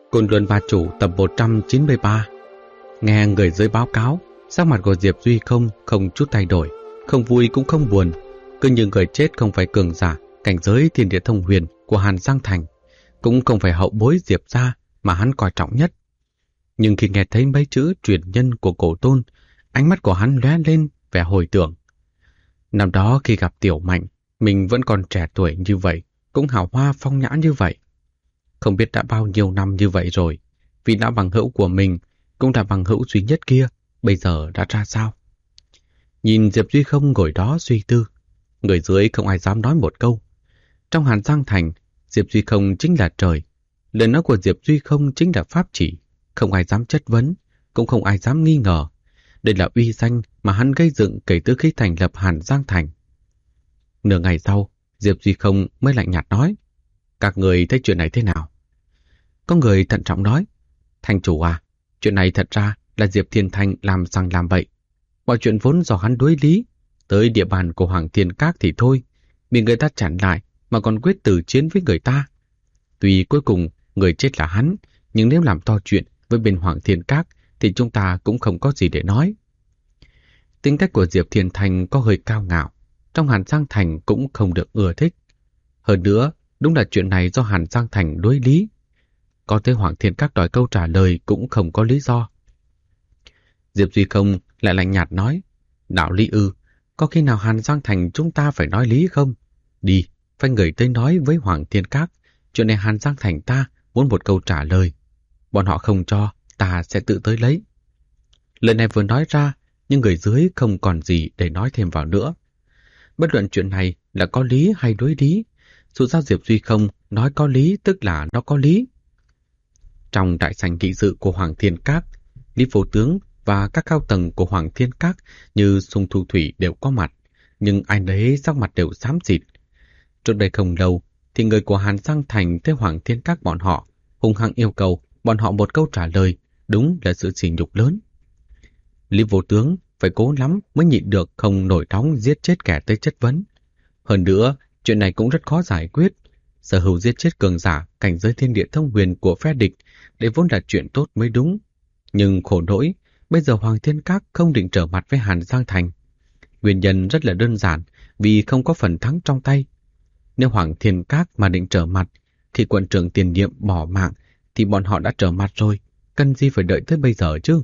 Côn Luân Ba Chủ tập 193. Nghe người dưới báo cáo, sắc mặt của Diệp Duy không chút thay đổi, không vui cũng không buồn, cứ như người chết không phải cường giả cảnh giới thiên địa thông huyền của Hàn Giang Thành, cũng không phải hậu bối Diệp gia mà hắn coi trọng nhất. Nhưng khi nghe thấy mấy chữ truyền nhân của cổ tôn, ánh mắt của hắn lóe lên vẻ hồi tưởng. Năm đó khi gặp Tiểu Mạnh, mình vẫn còn trẻ tuổi như vậy, cũng hào hoa phong nhã như vậy. Không biết đã bao nhiêu năm như vậy rồi, vì đã bằng hữu của mình, cũng là bằng hữu duy nhất kia, bây giờ đã ra sao? Nhìn Diệp Duy không ngồi đó suy tư, người dưới không ai dám nói một câu. Trong Hàn Giang Thành, Diệp Duy không chính là trời, lời nói của Diệp Duy không chính là pháp chỉ, không ai dám chất vấn, cũng không ai dám nghi ngờ. Đây là uy danh mà hắn gây dựng kể từ khi thành lập Hàn Giang Thành. Nửa ngày sau, Diệp Duy không mới lạnh nhạt nói: các người thấy chuyện này thế nào? Có người thận trọng nói: thành chủ à, chuyện này thật ra là Diệp Thiên Thanh làm sang làm bậy. Mọi chuyện vốn do hắn đối lý, tới địa bàn của Hoàng Thiên Các thì thôi, bị người ta chặn lại mà còn quyết tử chiến với người ta. Tuy cuối cùng người chết là hắn, nhưng nếu làm to chuyện với bên Hoàng Thiên Các thì chúng ta cũng không có gì để nói. Tính cách của Diệp Thiên Thanh có hơi cao ngạo, trong Hàn Giang Thành cũng không được ưa thích. Hơn nữa, đúng là chuyện này do Hàn Giang Thành đối lý. Có tới Hoàng Thiên Các đòi câu trả lời cũng không có lý do. Diệp Duy không lại lạnh nhạt nói: đạo lý ư, có khi nào Hàn Giang Thành chúng ta phải nói lý không? Đi, phải người tới nói với Hoàng Thiên Các, chuyện này Hàn Giang Thành ta muốn một câu trả lời. Bọn họ không cho, ta sẽ tự tới lấy. Lời này vừa nói ra, nhưng người dưới không còn gì để nói thêm vào nữa. Bất luận chuyện này là có lý hay đối lý, dù sao Diệp Duy không nói có lý tức là nó có lý. Trong đại sảnh nghị sự của Hoàng Thiên Các, Lý Vô Tướng và các cao tầng của Hoàng Thiên Các như Sung Thu Thủy đều có mặt, nhưng ai nấy sắc mặt đều xám xịt. Trước đây không lâu thì người của Hàn Giang Thành tới Hoàng Thiên Các bọn họ hung hăng yêu cầu bọn họ một câu trả lời, đúng là sự sỉ nhục lớn. Lý Vô Tướng phải cố lắm mới nhịn được không nổi nóng giết chết kẻ tới chất vấn. Hơn nữa, chuyện này cũng rất khó giải quyết. Sở hữu giết chết cường giả cảnh giới thiên địa thông huyền của phe địch để vốn là chuyện tốt mới đúng. Nhưng khổ nỗi, bây giờ Hoàng Thiên Các không định trở mặt với Hàn Giang Thành. Nguyên nhân rất là đơn giản, vì không có phần thắng trong tay. Nếu Hoàng Thiên Các mà định trở mặt, thì quận trưởng Tiền Nhiệm bỏ mạng, thì bọn họ đã trở mặt rồi, cần gì phải đợi tới bây giờ chứ?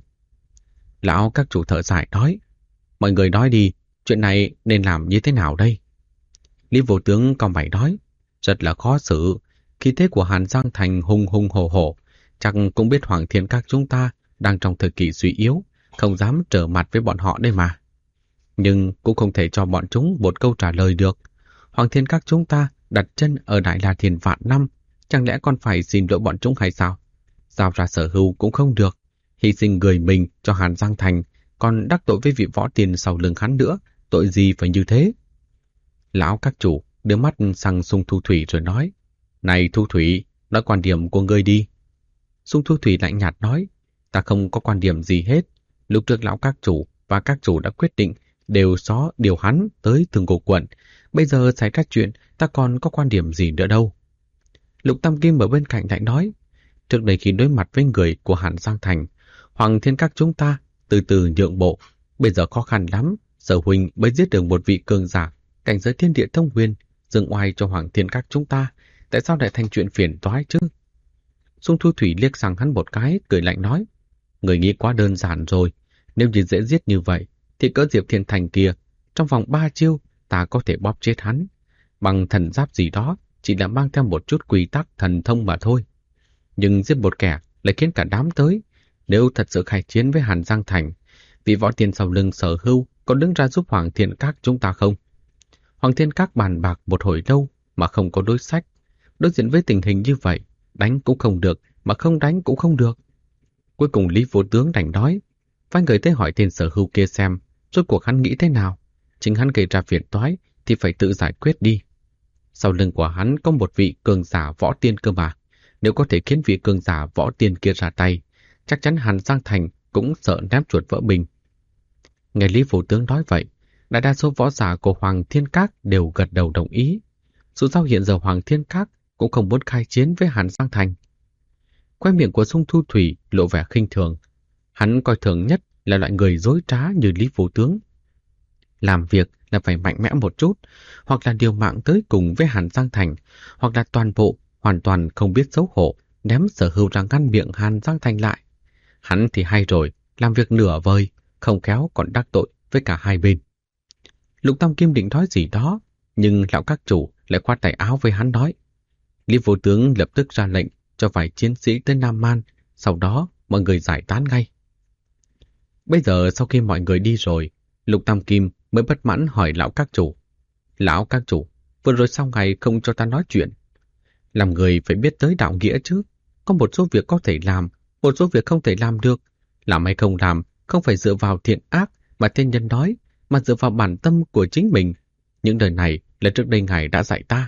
Lão các chủ thợ giải nói: mọi người nói đi, chuyện này nên làm như thế nào đây? Lý Vô Tướng cau mày nói: rất là khó xử, khí thế của Hàn Giang Thành hùng hùng hổ hổ, chắc cũng biết Hoàng Thiên Các chúng ta đang trong thời kỳ suy yếu, không dám trở mặt với bọn họ đây mà. Nhưng cũng không thể cho bọn chúng một câu trả lời được. Hoàng Thiên Các chúng ta đặt chân ở Đại La Thiên vạn năm, chẳng lẽ còn phải xin lỗi bọn chúng hay sao? Giao ra sở hữu cũng không được, hy sinh người mình cho Hàn Giang Thành, còn đắc tội với vị võ tiền sau lưng hắn nữa, tội gì phải như thế? Lão các chủ đưa mắt sang Sung Thu Thủy rồi nói: này Thu Thủy, nói quan điểm của ngươi đi. Sung Thu Thủy lạnh nhạt nói: ta không có quan điểm gì hết. Lúc trước lão các chủ và các chủ đã quyết định đều xó điều hắn tới Thường Cổ quận. Bây giờ xảy ra chuyện, ta còn có quan điểm gì nữa đâu. Lục Tam Kim ở bên cạnh lại nói: trước đây khi đối mặt với người của Hàn Giang Thành, Hoàng Thiên Các chúng ta từ từ nhượng bộ. Bây giờ khó khăn lắm, Sở huynh mới giết được một vị cường giả cảnh giới thiên địa thông huyền, dâng oai cho Hoàng Thiên Các chúng ta. Tại sao lại thành chuyện phiền toái chứ? Sung Thu Thủy liếc sang hắn một cái, cười lạnh nói: người nghĩ quá đơn giản rồi. Nếu như dễ giết như vậy, thì cỡ Diệp Thiên Thành kia, trong vòng 3 chiêu, ta có thể bóp chết hắn. Bằng thần giáp gì đó, chỉ là mang theo một chút quy tắc thần thông mà thôi. Nhưng giết một kẻ lại khiến cả đám tới. Nếu thật sự khai chiến với Hàn Giang Thành, vị võ tiền sau lưng Sở hữu có đứng ra giúp Hoàng Thiên Các chúng ta không? Hoàng Thiên Các bàn bạc một hồi lâu mà không có đối sách. Đối diện với tình hình như vậy, đánh cũng không được, mà không đánh cũng không được. Cuối cùng Lý Vô Tướng đành nói: phái người tới hỏi tên Sở hữu kia xem rốt cuộc hắn nghĩ thế nào. Chính hắn gây ra phiền toái thì phải tự giải quyết đi. Sau lưng của hắn có một vị cường giả võ tiên cơ mà. Nếu có thể khiến vị cường giả võ tiên kia ra tay, chắc chắn Hàn Giang Thành cũng sợ ném chuột vỡ bình. Nghe Lý Vô Tướng nói vậy, đại đa số võ giả của Hoàng Thiên Các đều gật đầu đồng ý. Dù sao hiện giờ Hoàng Thiên Các cũng không muốn khai chiến với Hàn Giang Thành. Khóe miệng của Sung Thu Thủy lộ vẻ khinh thường. Hắn coi thường nhất là loại người dối trá như Lý Vô Tướng. Làm việc là phải mạnh mẽ một chút, hoặc là điều mạng tới cùng với Hàn Giang Thành, hoặc là toàn bộ hoàn toàn không biết xấu hổ, ném Sở Hưu ra ngăn miệng Hàn Giang Thành lại. Hắn thì hay rồi, làm việc nửa vời, không khéo còn đắc tội với cả hai bên. Lục Tam Kim định nói gì đó, nhưng lão các chủ lại khoát tay áo với hắn nói. Lý Vô Tướng lập tức ra lệnh cho vài chiến sĩ tới Nam Man, sau đó mọi người giải tán ngay. Bây giờ sau khi mọi người đi rồi, Lục Tam Kim mới bất mãn hỏi lão các chủ. Lão các chủ, vừa rồi sau ngày không cho ta nói chuyện. Làm người phải biết tới đạo nghĩa chứ. Có một số việc có thể làm, một số việc không thể làm được. Làm hay không làm, không phải dựa vào thiện ác mà thiên nhân nói, mà dựa vào bản tâm của chính mình. Những lời này là trước đây ngài đã dạy ta.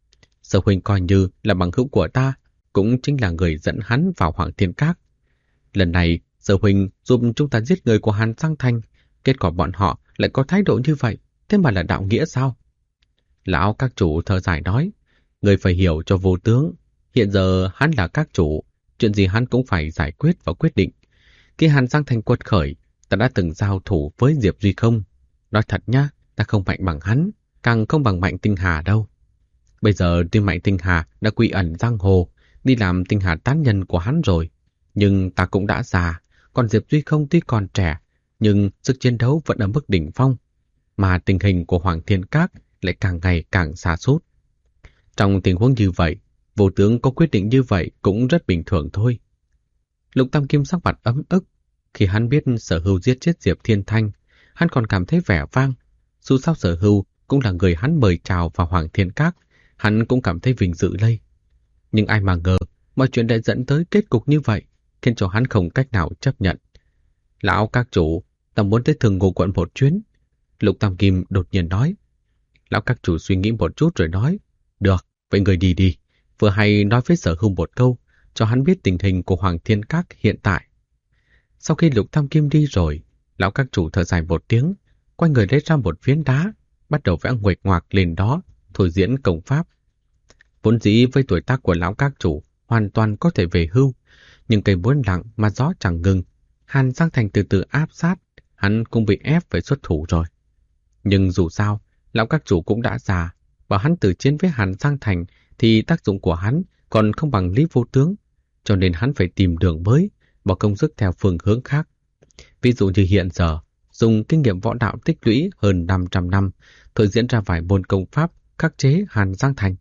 Sở huynh coi như là bằng hữu của ta, cũng chính là người dẫn hắn vào Hoàng Thiên Các. Lần này, Sở huynh giúp chúng ta giết người của Hàn Giang Thành, kết quả bọn họ lại có thái độ như vậy, thế mà là đạo nghĩa sao? Lão các chủ thở dài nói, người phải hiểu cho Vô Tướng, hiện giờ hắn là các chủ, chuyện gì hắn cũng phải giải quyết và quyết định. Khi Hàn Giang Thành quật khởi, ta đã từng giao thủ với Diệp Duy Không. Nói thật nhá, ta không mạnh bằng hắn, càng không bằng Mạnh Tinh Hà đâu. Bây giờ tuy Mạnh Tinh Hà đã quy ẩn giang hồ, đi làm Tinh Hà tán nhân của hắn rồi, nhưng ta cũng đã già, còn Diệp Duy Không tuy còn trẻ, nhưng sức chiến đấu vẫn ở mức đỉnh phong, mà tình hình của Hoàng Thiên Các lại càng ngày càng sa sút. Trong tình huống như vậy, Vô Tướng có quyết định như vậy cũng rất bình thường thôi. Lục Tam Kim sắc mặt ấm ức. Khi hắn biết Sở Hưu giết chết Diệp Thiên Thanh, hắn còn cảm thấy vẻ vang. Dù sao Sở Hưu cũng là người hắn mời chào vào Hoàng Thiên Các, hắn cũng cảm thấy vinh dự lây. Nhưng ai mà ngờ, mọi chuyện đã dẫn tới kết cục như vậy, khiến cho hắn không cách nào chấp nhận. Lão các chủ, ta muốn tới Thường Ngô quận một chuyến. Lục Tam Kim đột nhiên nói. Lão các chủ suy nghĩ một chút rồi nói. Được, vậy người đi đi. Vừa hay nói với Sở Hưu một câu, cho hắn biết tình hình của Hoàng Thiên Các hiện tại. Sau khi Lục Tam Kim đi rồi, lão các chủ thở dài một tiếng, quay người lấy ra một phiến đá, bắt đầu vẽ nguệch ngoạc lên đó, thôi diễn công pháp. Vốn dĩ với tuổi tác của lão các chủ, hoàn toàn có thể về hưu, nhưng cây muốn lặng mà gió chẳng ngừng. Hàn Giang Thành từ từ áp sát, hắn cũng bị ép phải xuất thủ rồi. Nhưng dù sao, lão các chủ cũng đã già, bảo hắn tử chiến với Hàn Giang Thành thì tác dụng của hắn còn không bằng Lý Vô Tướng, cho nên hắn phải tìm đường mới, bỏ công sức theo phương hướng khác. Ví dụ như hiện giờ, dùng kinh nghiệm võ đạo tích lũy hơn 500 năm, thôi diễn ra vài môn công pháp khắc chế Hàn Giang Thành.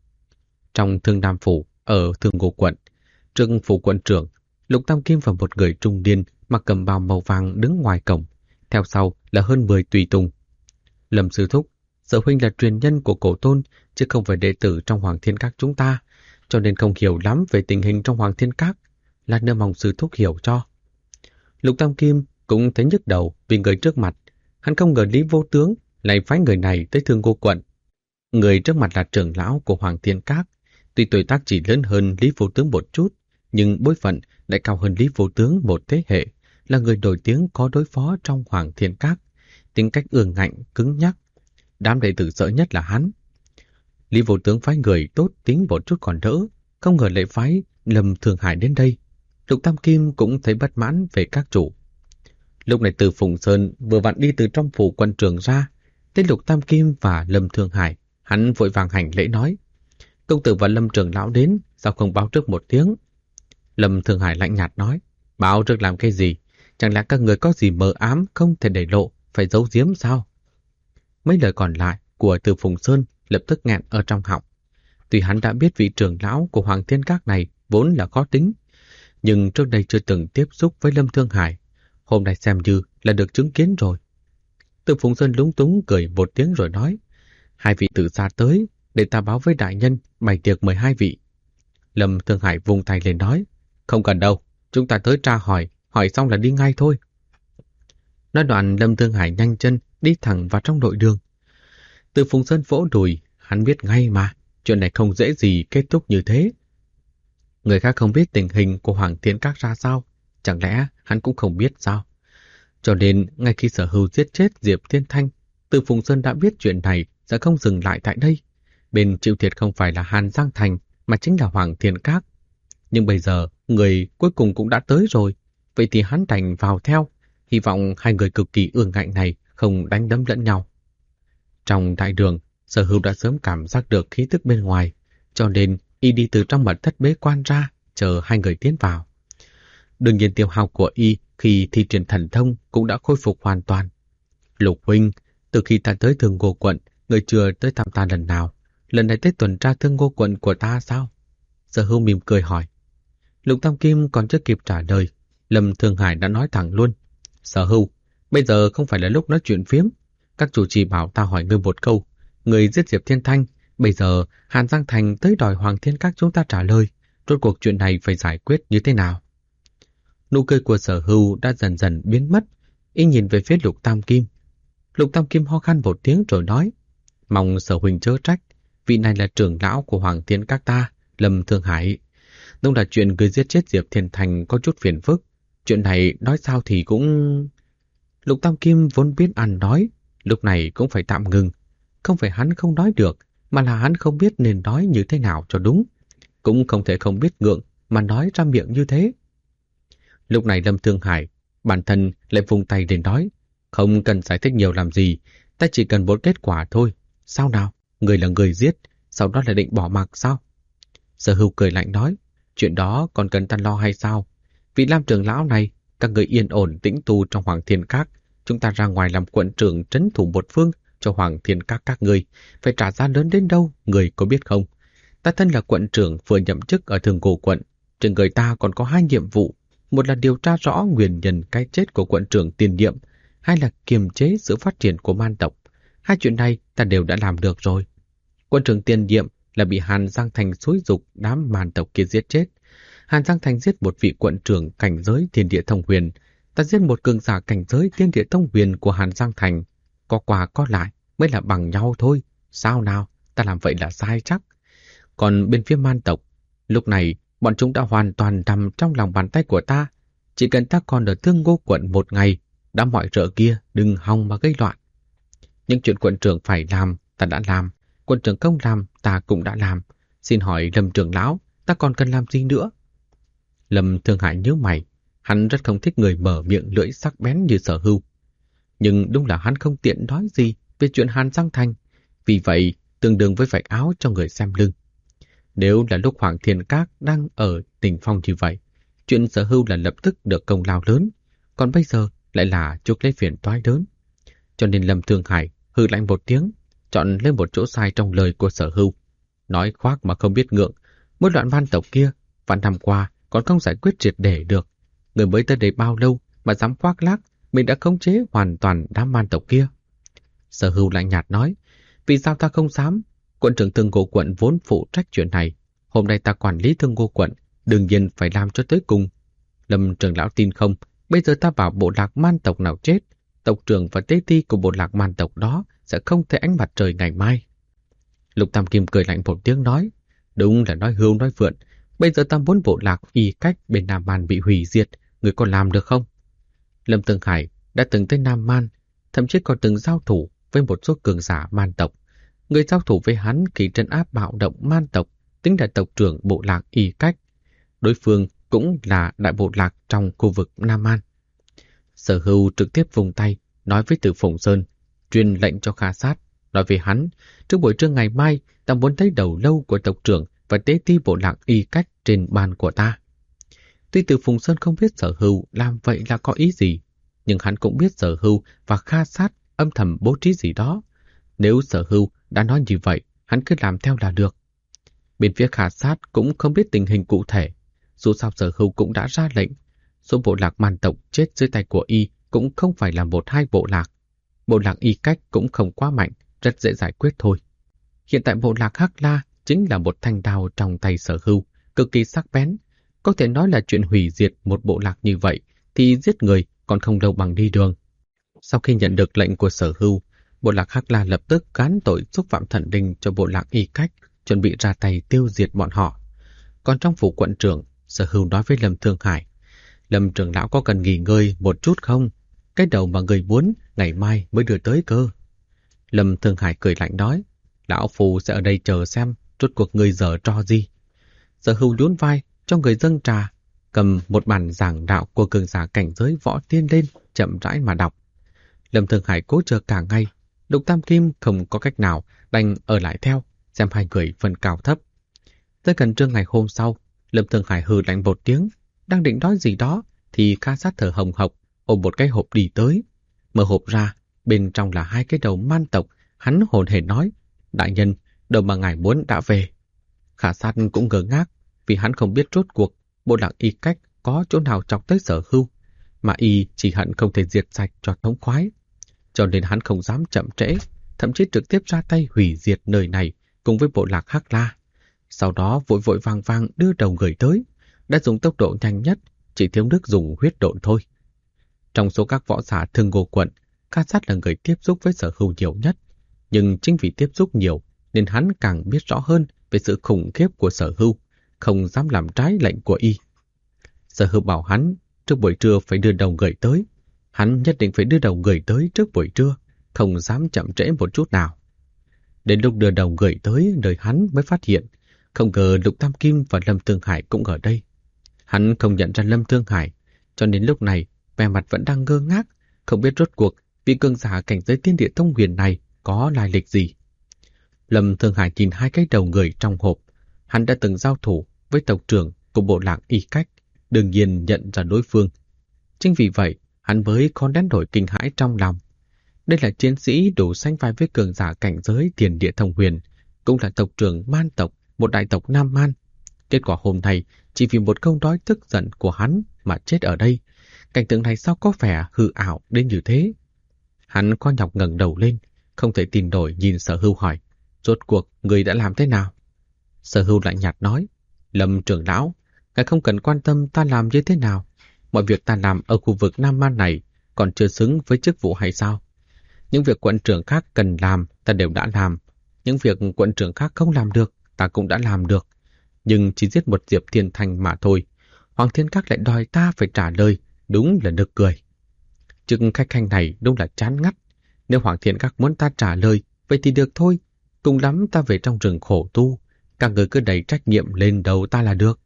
Trong Thương Nam Phủ, ở Thường Ngô quận, Trưng phủ quận trưởng, Lục Tam Kim và một người trung niên mặc cầm bào màu vàng đứng ngoài cổng, theo sau là hơn 10 tùy tùng. Lâm sư thúc, Sở huynh là truyền nhân của Cổ Tôn, chứ không phải đệ tử trong Hoàng Thiên Các chúng ta, cho nên không hiểu lắm về tình hình trong Hoàng Thiên Các, là nơi mong sư thúc hiểu cho. Lục Tam Kim cũng thấy nhức đầu vì người trước mặt, hắn không ngờ Lý Vô Tướng lại phái người này tới Thương Ngô quận. Người trước mặt là trưởng lão của Hoàng Thiên Các, tuy tuổi tác chỉ lớn hơn Lý Vô Tướng một chút, nhưng bối phận lại cao hơn Lý Vô Tướng một thế hệ, là người nổi tiếng có đối phó trong Hoàng Thiên Các, tính cách ương ngạnh, cứng nhắc. Đám đệ tử sợ nhất là hắn. Lý Vô Tướng phái người tốt tính một chút còn đỡ, không ngờ lại phái Lâm Thương Hải đến đây. Lục Tam Kim cũng thấy bất mãn về các chủ. Lúc này Từ Phùng Sơn vừa vặn đi từ trong phủ quân trường ra, thấy Lục Tam Kim và Lâm Thương Hải, hắn vội vàng hành lễ nói: công tử và Lâm trưởng lão đến, sao không báo trước một tiếng? Lâm Thương Hải lạnh nhạt nói: báo trước làm cái gì? Chẳng lẽ các người có gì mờ ám không thể để lộ, phải giấu giếm sao? Mấy lời còn lại của Từ Phùng Sơn lập tức nghẹn ở trong họng. Tuy hắn đã biết vị trưởng lão của Hoàng Thiên Các này vốn là khó tính, nhưng trước đây chưa từng tiếp xúc với Lâm Thương Hải, hôm nay xem như là được chứng kiến rồi. Từ Phùng Sơn lúng túng cười một tiếng rồi nói: hai vị tự ra tới, để ta báo với đại nhân bày tiệc mời hai vị. Lâm Thương Hải vung tay lên nói: không cần đâu, chúng ta tới tra hỏi xong là đi ngay thôi. Nói đoạn Lâm Thương Hải nhanh chân đi thẳng vào trong nội đường. Từ Phùng Sơn vỗ đùi, hắn biết ngay mà, chuyện này không dễ gì kết thúc như thế. Người khác không biết tình hình của Hoàng Thiên Các ra sao, chẳng lẽ hắn cũng không biết sao? Cho nên, ngay khi Sở Hưu giết chết Diệp Thiên Thanh, Từ Phùng Sơn đã biết chuyện này sẽ không dừng lại tại đây. Bên chịu thiệt không phải là Hàn Giang Thành, mà chính là Hoàng Thiên Các. Nhưng bây giờ, Người cuối cùng cũng đã tới rồi, vậy thì hắn đành vào theo, hy vọng hai người cực kỳ ương ngạnh này không đánh đấm lẫn nhau. Trong đại đường, Sở Hưu đã sớm cảm giác được khí tức bên ngoài, cho nên y đi từ trong mật thất bế quan ra, chờ hai người tiến vào. Đương nhiên tiêu hao của y khi thi triển thần thông cũng đã khôi phục hoàn toàn. Lục huynh, từ khi ta tới Thương Ngô quận, người chưa tới thăm ta lần nào. Lần này tới tuần tra Thương Ngô quận của ta sao? Sở Hưu mỉm cười hỏi. Lục Tam Kim còn chưa kịp trả lời, Lâm Thương Hải đã nói thẳng luôn. Sở Hưu, bây giờ không phải là lúc nói chuyện phiếm. Các chủ trì bảo ta hỏi ngươi một câu. Người giết Diệp Thiên Thanh, bây giờ Hàn Giang Thành tới đòi Hoàng Thiên Các chúng ta trả lời. Rốt cuộc chuyện này phải giải quyết như thế nào? Nụ cười của Sở Hưu đã dần dần biến mất. Y nhìn về phía Lục Tam Kim. Lục Tam Kim ho khan một tiếng rồi nói. Mong Sở huynh chớ trách. Vị này là trưởng lão của Hoàng Thiên Các ta, Lâm Thương Hải. Đúng là chuyện người giết chết Diệp Thiên Thành có chút phiền phức. Chuyện này nói sao thì cũng... Lục Tam Kim vốn biết ăn nói, lúc này cũng phải tạm ngừng. Không phải hắn không nói được, mà là hắn không biết nên nói như thế nào cho đúng. Cũng không thể không biết ngượng mà nói ra miệng như thế. Lúc này Lâm Thương Hải, bản thân lại vùng tay lên nói. Không cần giải thích nhiều làm gì, ta chỉ cần một kết quả thôi. Sao nào? Người là người giết, sau đó là định bỏ mặc sao? Sở Hưu cười lạnh nói. Chuyện đó còn cần ta lo hay sao? Vị Lam trưởng lão này, các người yên ổn tĩnh tu trong Hoàng Thiên Các. Chúng ta ra ngoài làm quận trưởng trấn thủ một phương cho Hoàng Thiên các người. Phải trả giá lớn đến đâu, người có biết không? Ta thân là quận trưởng vừa nhậm chức ở Thương Ngô quận. Trên người ta còn có hai nhiệm vụ. Một là điều tra rõ nguyên nhân cái chết của quận trưởng tiền nhiệm. Hai là kiềm chế sự phát triển của man tộc. Hai chuyện này ta đều đã làm được rồi. Quận trưởng tiền nhiệm là bị Hàn Giang Thành xúi giục đám man tộc kia giết chết. Hàn Giang Thành giết một vị quận trưởng cảnh giới thiên địa thông huyền. Ta giết một cường giả cảnh giới thiên địa thông huyền của Hàn Giang Thành. Có qua có lại mới là bằng nhau thôi. Sao nào? Ta làm vậy là sai chắc. Còn bên phía man tộc, lúc này bọn chúng đã hoàn toàn nằm trong lòng bàn tay của ta. Chỉ cần ta còn ở Thương Ngô quận một ngày, đã mọi rợ kia đừng hòng mà gây loạn. Những chuyện quận trưởng phải làm, ta đã làm. Quận trưởng không làm, ta cũng đã làm. Xin hỏi Lâm trưởng lão, ta còn cần làm gì nữa? Lâm Thương Hải nhíu mày. Hắn rất không thích người mở miệng lưỡi sắc bén như Sở Hưu. Nhưng đúng là hắn không tiện nói gì về chuyện Hàn Giang Thành. Vì vậy, tương đương với vạch áo cho người xem lưng. Nếu là lúc Hoàng Thiên Các đang ở tình phong như vậy, chuyện Sở Hưu là lập tức được công lao lớn. Còn bây giờ lại là chuốc lấy phiền toái lớn. Cho nên Lâm Thương Hải hừ lạnh một tiếng, chọn lên một chỗ sai trong lời của Sở Hưu. Nói khoác mà không biết ngượng, mỗi đoạn man tộc kia, vạn năm qua còn không giải quyết triệt để được. Người mới tới đây bao lâu mà dám khoác lác, mình đã khống chế hoàn toàn đám man tộc kia. Sở Hưu lạnh nhạt nói, vì sao ta không dám? Quận trưởng Thương Ngô quận vốn phụ trách chuyện này. Hôm nay ta quản lý Thương Ngô quận, đương nhiên phải làm cho tới cùng. Lâm trưởng lão tin không? Bây giờ ta bảo bộ lạc man tộc nào chết, tộc trưởng và tế ti của bộ lạc man tộc đó sẽ không thấy ánh mặt trời ngày mai. Lục Tam Kim cười lạnh một tiếng nói, đúng là nói hưu nói vượn. Bây giờ ta muốn bộ lạc Y Cách bên Nam Man bị hủy diệt, người có làm được không? Lâm Tương Hải đã từng tới Nam Man, thậm chí còn từng giao thủ với một số cường giả man tộc. Người giao thủ với hắn khi trấn áp bạo động man tộc tính là tộc trưởng bộ lạc Y Cách. Đối phương cũng là đại bộ lạc trong khu vực Nam Man. Sở Hưu trực tiếp vùng tay nói với Từ Phùng Sơn, truyền lệnh cho Kha Sát, nói với hắn, trước buổi trưa ngày mai ta muốn thấy đầu lâu của tộc trưởng và tế ti bộ lạc Y Cách trên bàn của ta. Tuy Từ Phùng Sơn không biết Sở Hưu làm vậy là có ý gì, nhưng hắn cũng biết Sở Hưu và Kha Sát âm thầm bố trí gì đó. Nếu Sở Hưu đã nói như vậy, hắn cứ làm theo là được. Bên phía Kha Sát cũng không biết tình hình cụ thể, dù sao Sở Hưu cũng đã ra lệnh. Số bộ lạc man tộc chết dưới tay của y cũng không phải là một hai bộ lạc. Bộ lạc Y Cách cũng không quá mạnh, rất dễ giải quyết thôi. Hiện tại bộ lạc Hắc La chính là một thanh đao trong tay Sở Hưu, cực kỳ sắc bén. Có thể nói là chuyện hủy diệt một bộ lạc như vậy thì giết người còn không lâu bằng đi đường. Sau khi nhận được lệnh của Sở Hưu, bộ lạc Hắc La lập tức gán tội xúc phạm thần linh cho bộ lạc Y Cách, chuẩn bị ra tay tiêu diệt bọn họ. Còn trong phủ quận trưởng, Sở Hưu nói với Lâm Thương Hải, Lâm trưởng lão có cần nghỉ ngơi một chút không? Cái đầu mà người muốn ngày mai mới đưa tới cơ. Lâm Thương Hải cười lạnh nói, lão phù sẽ ở đây chờ xem rốt cuộc người dở trò gì. Sở Hưu nhún vai cho người dâng trà. cầm một bản giảng đạo của cường giả cảnh giới võ tiên lên, chậm rãi mà đọc. Lâm Thương Hải cố chờ cả ngày, Lục Tam Kim không có cách nào đành ở lại theo, xem hai người phân cao thấp. Tới gần trưa ngày hôm sau, Lâm Thương Hải hừ lạnh một tiếng, đang định nói gì đó thì Kha Sát thở hồng hộc ôm một cái hộp đi tới. Mở hộp ra, bên trong là hai cái đầu man tộc. Hắn hồn hển nói: "Đại nhân, đầu mà ngài muốn đã về." Kha Sát cũng ngơ ngác, vì hắn không biết rốt cuộc bộ lạc Y Cách có chỗ nào chọc tới Sở Hưu, mà y chỉ hận không thể diệt sạch cho thống khoái. Cho nên hắn không dám chậm trễ, thậm chí trực tiếp ra tay hủy diệt nơi này cùng với bộ lạc Hắc La. Sau đó vội vội vàng vàng đưa đầu người tới, đã dùng tốc độ nhanh nhất, chỉ thiếu nước dùng huyết độn thôi. Trong số các võ giả Thương Ngô quận, Kha Sát là người tiếp xúc với Sở Hưu nhiều nhất, nhưng chính vì tiếp xúc nhiều nên hắn càng biết rõ hơn về sự khủng khiếp của Sở Hưu, không dám làm trái lệnh của y. Sở Hưu bảo hắn trước buổi trưa phải đưa đầu người tới, hắn nhất định phải đưa đầu người tới trước buổi trưa, không dám chậm trễ một chút nào. Đến lúc đưa đầu người tới nơi hắn mới phát hiện, không ngờ Lục Tam Kim và Lâm Thương Hải cũng ở đây. Hắn không nhận ra Lâm Thương Hải, cho nên lúc này vẻ mặt vẫn đang ngơ ngác, không biết rốt cuộc vị cường giả cảnh giới tiên địa thông huyền này có lai lịch gì. Lâm Thương Hải nhìn hai cái đầu người trong hộp, hắn đã từng giao thủ với tộc trưởng của bộ lạc Y Cách, đương nhiên nhận ra đối phương. Chính vì vậy, hắn mới có đánh đổi kinh hãi trong lòng. Đây là chiến sĩ đủ sánh vai với cường giả cảnh giới tiền địa thông huyền, cũng là tộc trưởng Man tộc, một đại tộc Nam Man. Kết quả hôm nay chỉ vì một câu nói tức giận của hắn mà chết ở đây. Cảnh tượng này sao có vẻ hư ảo đến như thế? Hắn có nhọc ngẩng đầu lên, không thể tin nổi nhìn Sở Hưu hỏi: "Rốt cuộc người đã làm thế nào?" Sở Hưu lạnh nhạt nói: "Lâm trưởng lão, ngài không cần quan tâm ta làm như thế nào. Mọi việc ta làm ở khu vực Nam Man này còn chưa xứng với chức vụ hay sao? Những việc quận trưởng khác cần làm ta đều đã làm. Những việc quận trưởng khác không làm được ta cũng đã làm được. Nhưng chỉ giết một Diệp Thiên Thành mà thôi. Hoàng Thiên Các lại đòi ta phải trả lời, đúng là nực cười. Chức khách khanh này đúng là chán ngắt. Nếu Hoàng Thiên Các muốn ta trả lời, vậy thì được thôi. Cùng lắm ta về trong rừng khổ tu. Các người cứ đẩy trách nhiệm lên đầu ta là được."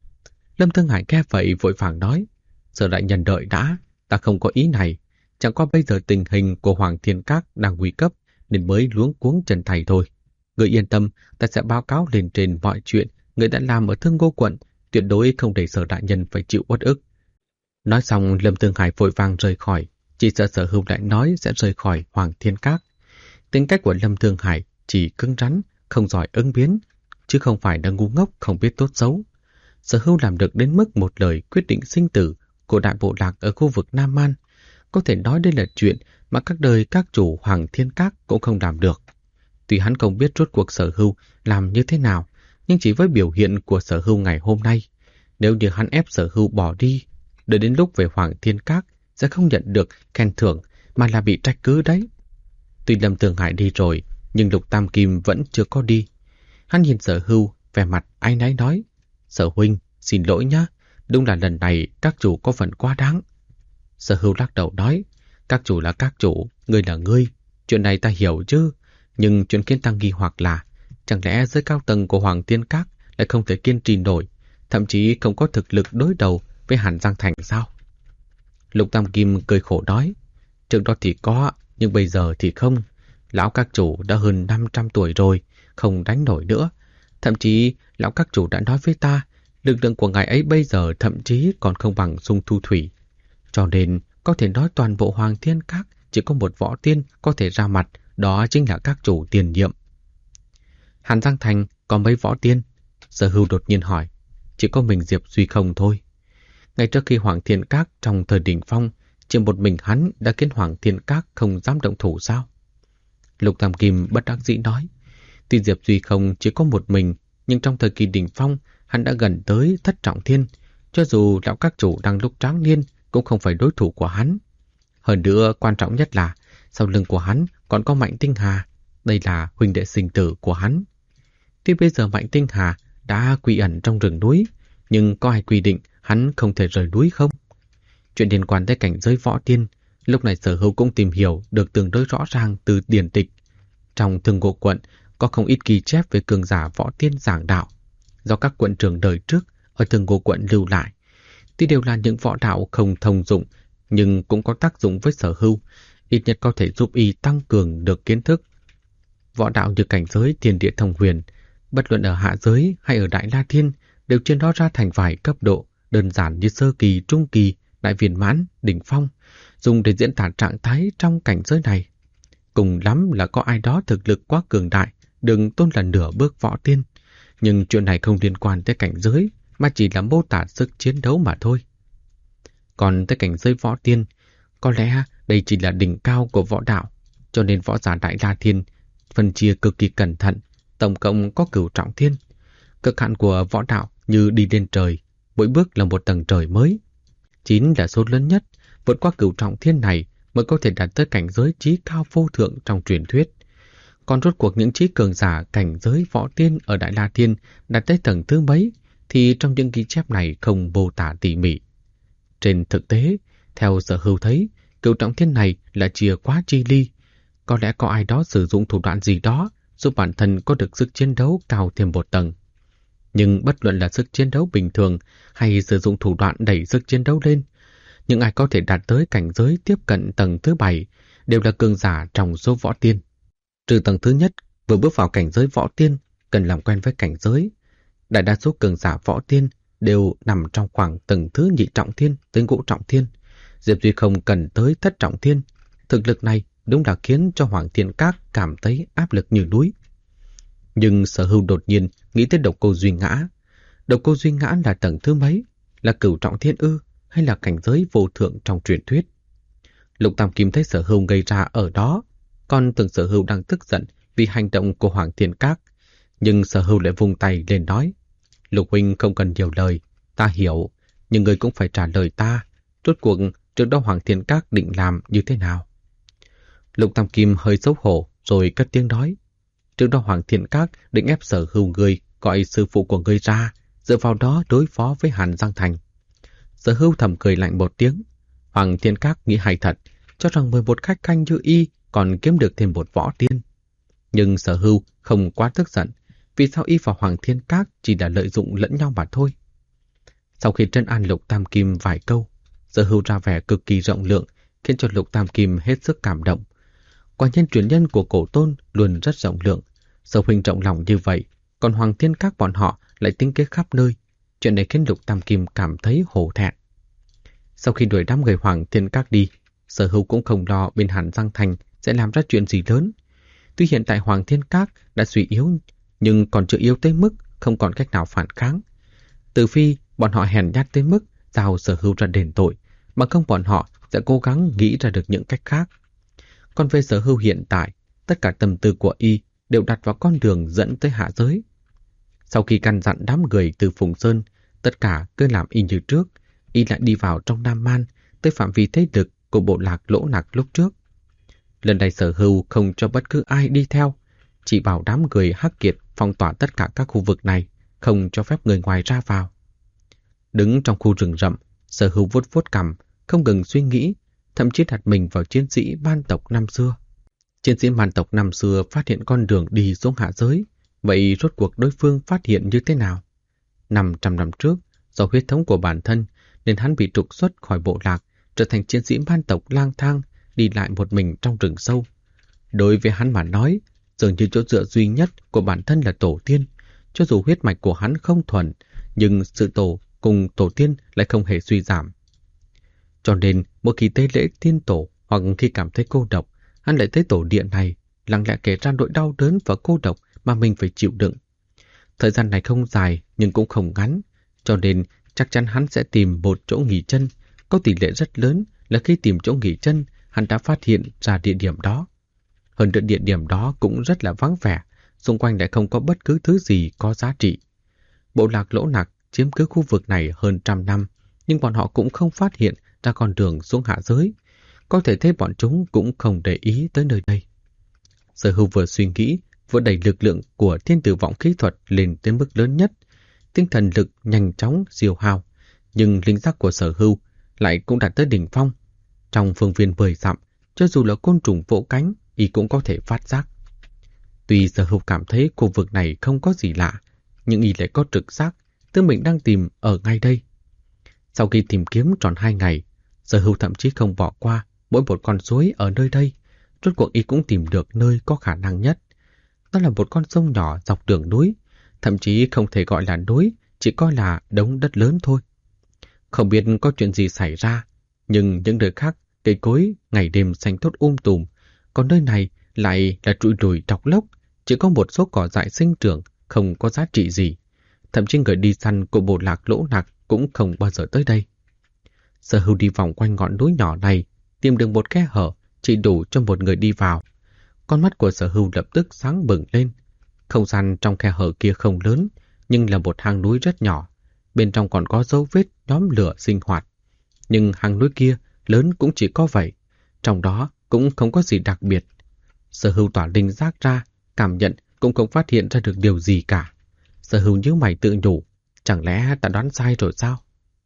Lâm Thương Hải nghe vậy vội vàng nói: "Sở đại nhân đợi đã, ta không có ý này. Chẳng qua bây giờ tình hình của Hoàng Thiên Các đang nguy cấp nên mới luống cuống chân thầy thôi. Người yên tâm, ta sẽ báo cáo lên trên mọi chuyện người đã làm ở Thương Ngô quận, tuyệt đối không để Sở đại nhân phải chịu uất ức." Nói xong, Lâm Thương Hải vội vàng rời khỏi, chỉ sợ Sở Hưu lại nói sẽ rời khỏi Hoàng Thiên Các. Tính cách của Lâm Thương Hải chỉ cứng rắn, không giỏi ứng biến, chứ không phải là ngu ngốc không biết tốt xấu. Sở Hưu làm được đến mức một lời quyết định sinh tử của đại bộ lạc ở khu vực Nam Man. Có thể nói đây là chuyện mà các đời các chủ Hoàng Thiên Các cũng không làm được. Tuy hắn không biết rốt cuộc Sở Hưu làm như thế nào, nhưng chỉ với biểu hiện của Sở Hưu ngày hôm nay, nếu như hắn ép Sở Hưu bỏ đi, đợi đến lúc về Hoàng Thiên Các sẽ không nhận được khen thưởng mà là bị trách cứ đấy. Tuy Lâm Thương Hải đi rồi, nhưng Lục Tam Kim vẫn chưa có đi. Hắn nhìn Sở Hưu, vẻ mặt áy náy nói: "Sở huynh, xin lỗi nhá, đúng là lần này các chủ có phần quá đáng." Sở Hưu lắc đầu nói: "Các chủ là các chủ, ngươi là ngươi, chuyện này ta hiểu chứ, nhưng chuyện khiến ta nghi hoặc là chẳng lẽ giới cao tầng của Hoàng Thiên Các lại không thể kiên trì nổi, thậm chí không có thực lực đối đầu với Hàn Giang Thành sao?" Lục Tam Kim cười khổ nói: "Trước đó thì có, nhưng bây giờ thì không. Lão các chủ đã hơn 500 tuổi rồi, không đánh nổi nữa. Thậm chí lão các chủ đã nói với ta, lực lượng của ngài ấy bây giờ thậm chí còn không bằng Dung Thu Thủy. Cho nên có thể nói toàn bộ Hoàng Thiên Các chỉ có một võ tiên có thể ra mặt, đó chính là các chủ tiền nhiệm." Hàn Giang Thành có mấy võ tiên? Sở Hưu đột nhiên hỏi. Chỉ có mình Diệp Duy không thôi. Ngay trước khi Hoàng Thiên Các trong thời đỉnh phong, chỉ một mình hắn đã khiến Hoàng Thiên Các không dám động thủ sao? Lục Tam Kim bất đắc dĩ nói. Tuy Diệp Duy không chỉ có một mình, nhưng trong thời kỳ đỉnh phong, hắn đã gần tới thất trọng thiên. Cho dù lão các chủ đang lúc tráng niên, cũng không phải đối thủ của hắn. Hơn nữa, quan trọng nhất là sau lưng của hắn còn có Mạnh Tinh Hà. Đây là huynh đệ sinh tử của hắn. Tuy bây giờ Mạnh Tinh Hà đã quy ẩn trong rừng núi, nhưng có ai quy định hắn không thể rời núi không? Chuyện liên quan tới cảnh giới võ tiên, lúc này Sở Hưu cũng tìm hiểu được tương đối rõ ràng từ điển tịch. Trong Thương Ngô quận có không ít ghi chép về cường giả võ tiên giảng đạo, do các quận trưởng đời trước ở Thương Ngô quận lưu lại. Tuy đều là những võ đạo không thông dụng, nhưng cũng có tác dụng với Sở Hưu, ít nhất có thể giúp y tăng cường được kiến thức. Võ đạo như cảnh giới thiên địa thông huyền, bất luận ở hạ giới hay ở Đại La Thiên, đều chia nó ra thành vài cấp độ, đơn giản như sơ kỳ, trung kỳ, đại viên mãn, đỉnh phong, dùng để diễn tả trạng thái trong cảnh giới này. Cùng lắm là có ai đó thực lực quá cường đại, đừng tôn là nửa bước võ tiên. Nhưng chuyện này không liên quan tới cảnh giới, mà chỉ là mô tả sức chiến đấu mà thôi. Còn tới cảnh giới võ tiên, có lẽ đây chỉ là đỉnh cao của võ đạo, cho nên võ giả Đại La Thiên phân chia cực kỳ cẩn thận, tổng cộng có cửu trọng thiên. Cực hạn của võ đạo như đi lên trời, mỗi bước là một tầng trời mới. 9 là số lớn nhất, vượt qua cửu trọng thiên này mới có thể đạt tới cảnh giới chí cao vô thượng trong truyền thuyết. Còn rốt cuộc những chí cường giả cảnh giới võ tiên ở Đại La Thiên đạt tới tầng thứ mấy thì trong những ghi chép này không mô tả tỉ mỉ. Trên thực tế, theo Sở Hưu thấy, cửu trọng thiên này là chia quá chi ly. Có lẽ có ai đó sử dụng thủ đoạn gì đó giúp bản thân có được sức chiến đấu cao thêm một tầng. Nhưng bất luận là sức chiến đấu bình thường hay sử dụng thủ đoạn đẩy sức chiến đấu lên, những ai có thể đạt tới cảnh giới tiếp cận tầng thứ 7 đều là cường giả trong số võ tiên. Trừ tầng thứ nhất, vừa bước vào cảnh giới võ tiên, cần làm quen với cảnh giới. Đại đa số cường giả võ tiên đều nằm trong khoảng tầng thứ nhị trọng thiên tới ngũ trọng thiên. Diệp Duy không cần tới thất trọng thiên. Thực lực này đúng là khiến cho Hoàng Thiên Các cảm thấy áp lực như núi. Nhưng Sở Hưu đột nhiên nghĩ tới Độc Cô Duy Ngã. Độc Cô Duy Ngã là tầng thứ mấy? Là cửu trọng thiên ư? Hay là cảnh giới vô thượng trong truyền thuyết? Lục Tam Kim thấy Sở Hưu gây ra ở đó, còn tưởng Sở Hưu đang tức giận vì hành động của Hoàng Thiên Các. Nhưng Sở Hưu lại vung tay lên nói: Lục huynh không cần nhiều lời, ta hiểu, nhưng người cũng phải trả lời ta. Rốt cuộc trước đó Hoàng Thiên Các định làm như thế nào? Lục Tam Kim hơi xấu hổ rồi cất tiếng nói: Trước đó Hoàng Thiên Các định ép Sở Hưu người gọi sư phụ của người ra, dựa vào đó đối phó với Hàn Giang Thành. Sở Hưu thầm cười lạnh một tiếng. Hoàng Thiên Các nghĩ hay thật, cho rằng 11 khách khanh như y còn kiếm được thêm một võ tiên. Nhưng Sở Hưu không quá tức giận, vì sao y và Hoàng Thiên Các chỉ là lợi dụng lẫn nhau mà thôi. Sau khi trấn an Lục Tam Kim vài câu, Sở Hưu ra vẻ cực kỳ rộng lượng, khiến cho Lục Tam Kim hết sức cảm động. Quả nhiên truyền nhân của Cổ Tôn luôn rất rộng lượng, Sở huynh rộng lòng như vậy, còn Hoàng Thiên Các bọn họ lại tính kế khắp nơi. Chuyện này khiến Lục Tam Kim cảm thấy hổ thẹn. Sau khi đuổi đám người Hoàng Thiên Các đi, Sở Hưu cũng không lo bên Hàn Giang Thành sẽ làm ra chuyện gì lớn. Tuy hiện tại Hoàng Thiên Các đã suy yếu, nhưng còn chưa yếu tới mức không còn cách nào phản kháng. Trừ phi bọn họ hèn nhát tới mức giao Sở Hưu ra đền tội, mà không bọn họ sẽ cố gắng nghĩ ra được những cách khác. Còn về Sở Hưu hiện tại, tất cả tâm tư của y đều đặt vào con đường dẫn tới hạ giới. Sau khi căn dặn đám người từ Phùng Sơn, tất cả cứ làm y như trước, y lại đi vào trong Nam Man, tới phạm vi thế lực của bộ lạc Lỗ Nặc lúc trước. Lần này Sở Hưu không cho bất cứ ai đi theo, chỉ bảo đám người Hắc Kiệt phong tỏa tất cả các khu vực này, không cho phép người ngoài ra vào. Đứng trong khu rừng rậm, Sở Hưu vuốt vuốt cằm, không ngừng suy nghĩ, thậm chí đặt mình vào chiến sĩ man tộc năm xưa. Chiến sĩ man tộc năm xưa phát hiện con đường đi xuống hạ giới, vậy rốt cuộc đối phương phát hiện như thế nào? 500 năm trước, do huyết thống của bản thân nên hắn bị trục xuất khỏi bộ lạc, trở thành chiến sĩ man tộc lang thang, đi lại một mình trong rừng sâu. Đối với hắn mà nói, dường như chỗ dựa duy nhất của bản thân là tổ tiên. Cho dù huyết mạch của hắn không thuần, nhưng sự tổ cùng tổ tiên lại không hề suy giảm. Cho nên, mỗi khi tế lễ tiên tổ hoặc khi cảm thấy cô độc, hắn lại tới tổ điện này, lặng lẽ kể ra nỗi đau đớn và cô độc mà mình phải chịu đựng. Thời gian này không dài nhưng cũng không ngắn, cho nên chắc chắn hắn sẽ tìm một chỗ nghỉ chân. Có tỷ lệ rất lớn là khi tìm chỗ nghỉ chân, hắn đã phát hiện ra địa điểm đó. Hơn nữa địa điểm đó cũng rất là vắng vẻ, xung quanh lại không có bất cứ thứ gì có giá trị. Bộ lạc Lỗ Nặc chiếm cứ khu vực này hơn 100 năm, nhưng bọn họ cũng không phát hiện ra con đường xuống hạ giới. Có thể thấy bọn chúng cũng không để ý tới nơi đây. Sở Hưu vừa suy nghĩ, vừa đẩy lực lượng của thiên tử vọng khí thuật lên tới mức lớn nhất. Tinh thần lực nhanh chóng siêu hao, nhưng linh giác của Sở Hưu lại cũng đạt tới đỉnh phong. Trong phương viên 10 dặm, cho dù là côn trùng vỗ cánh, y cũng có thể phát giác. Tuy Sở Hưu cảm thấy khu vực này không có gì lạ, nhưng y lại có trực giác, tư mình đang tìm ở ngay đây. Sau khi tìm kiếm tròn 2 ngày, Sở Hữu thậm chí không bỏ qua mỗi một con suối ở nơi đây. Rốt cuộc y cũng tìm được nơi có khả năng nhất. Đó là một con sông nhỏ dọc đường núi, thậm chí không thể gọi là núi, chỉ coi là đống đất lớn thôi. Không biết có chuyện gì xảy ra, nhưng những nơi khác cây cối ngày đêm xanh tốt tùm, còn nơi này lại là trụi lùi trọc lốc, chỉ có một số cỏ dại sinh trưởng, không có giá trị gì. Thậm chí người đi săn của bộ lạc Lỗ Nặc cũng không bao giờ tới đây. Sở Hữu đi vòng quanh ngọn núi nhỏ này, tìm được một khe hở chỉ đủ cho một người đi vào. Con mắt của Sở Hữu lập tức sáng bừng lên. Không gian trong khe hở kia không lớn, nhưng là một hang núi rất nhỏ. Bên trong còn có dấu vết nhóm lửa sinh hoạt. Nhưng hang núi kia lớn cũng chỉ có vậy. Trong đó cũng không có gì đặc biệt. Sở Hữu tỏa linh giác ra, cảm nhận cũng không phát hiện ra được điều gì cả. Sở Hữu nhíu mày tự nhủ, chẳng lẽ ta đoán sai rồi sao?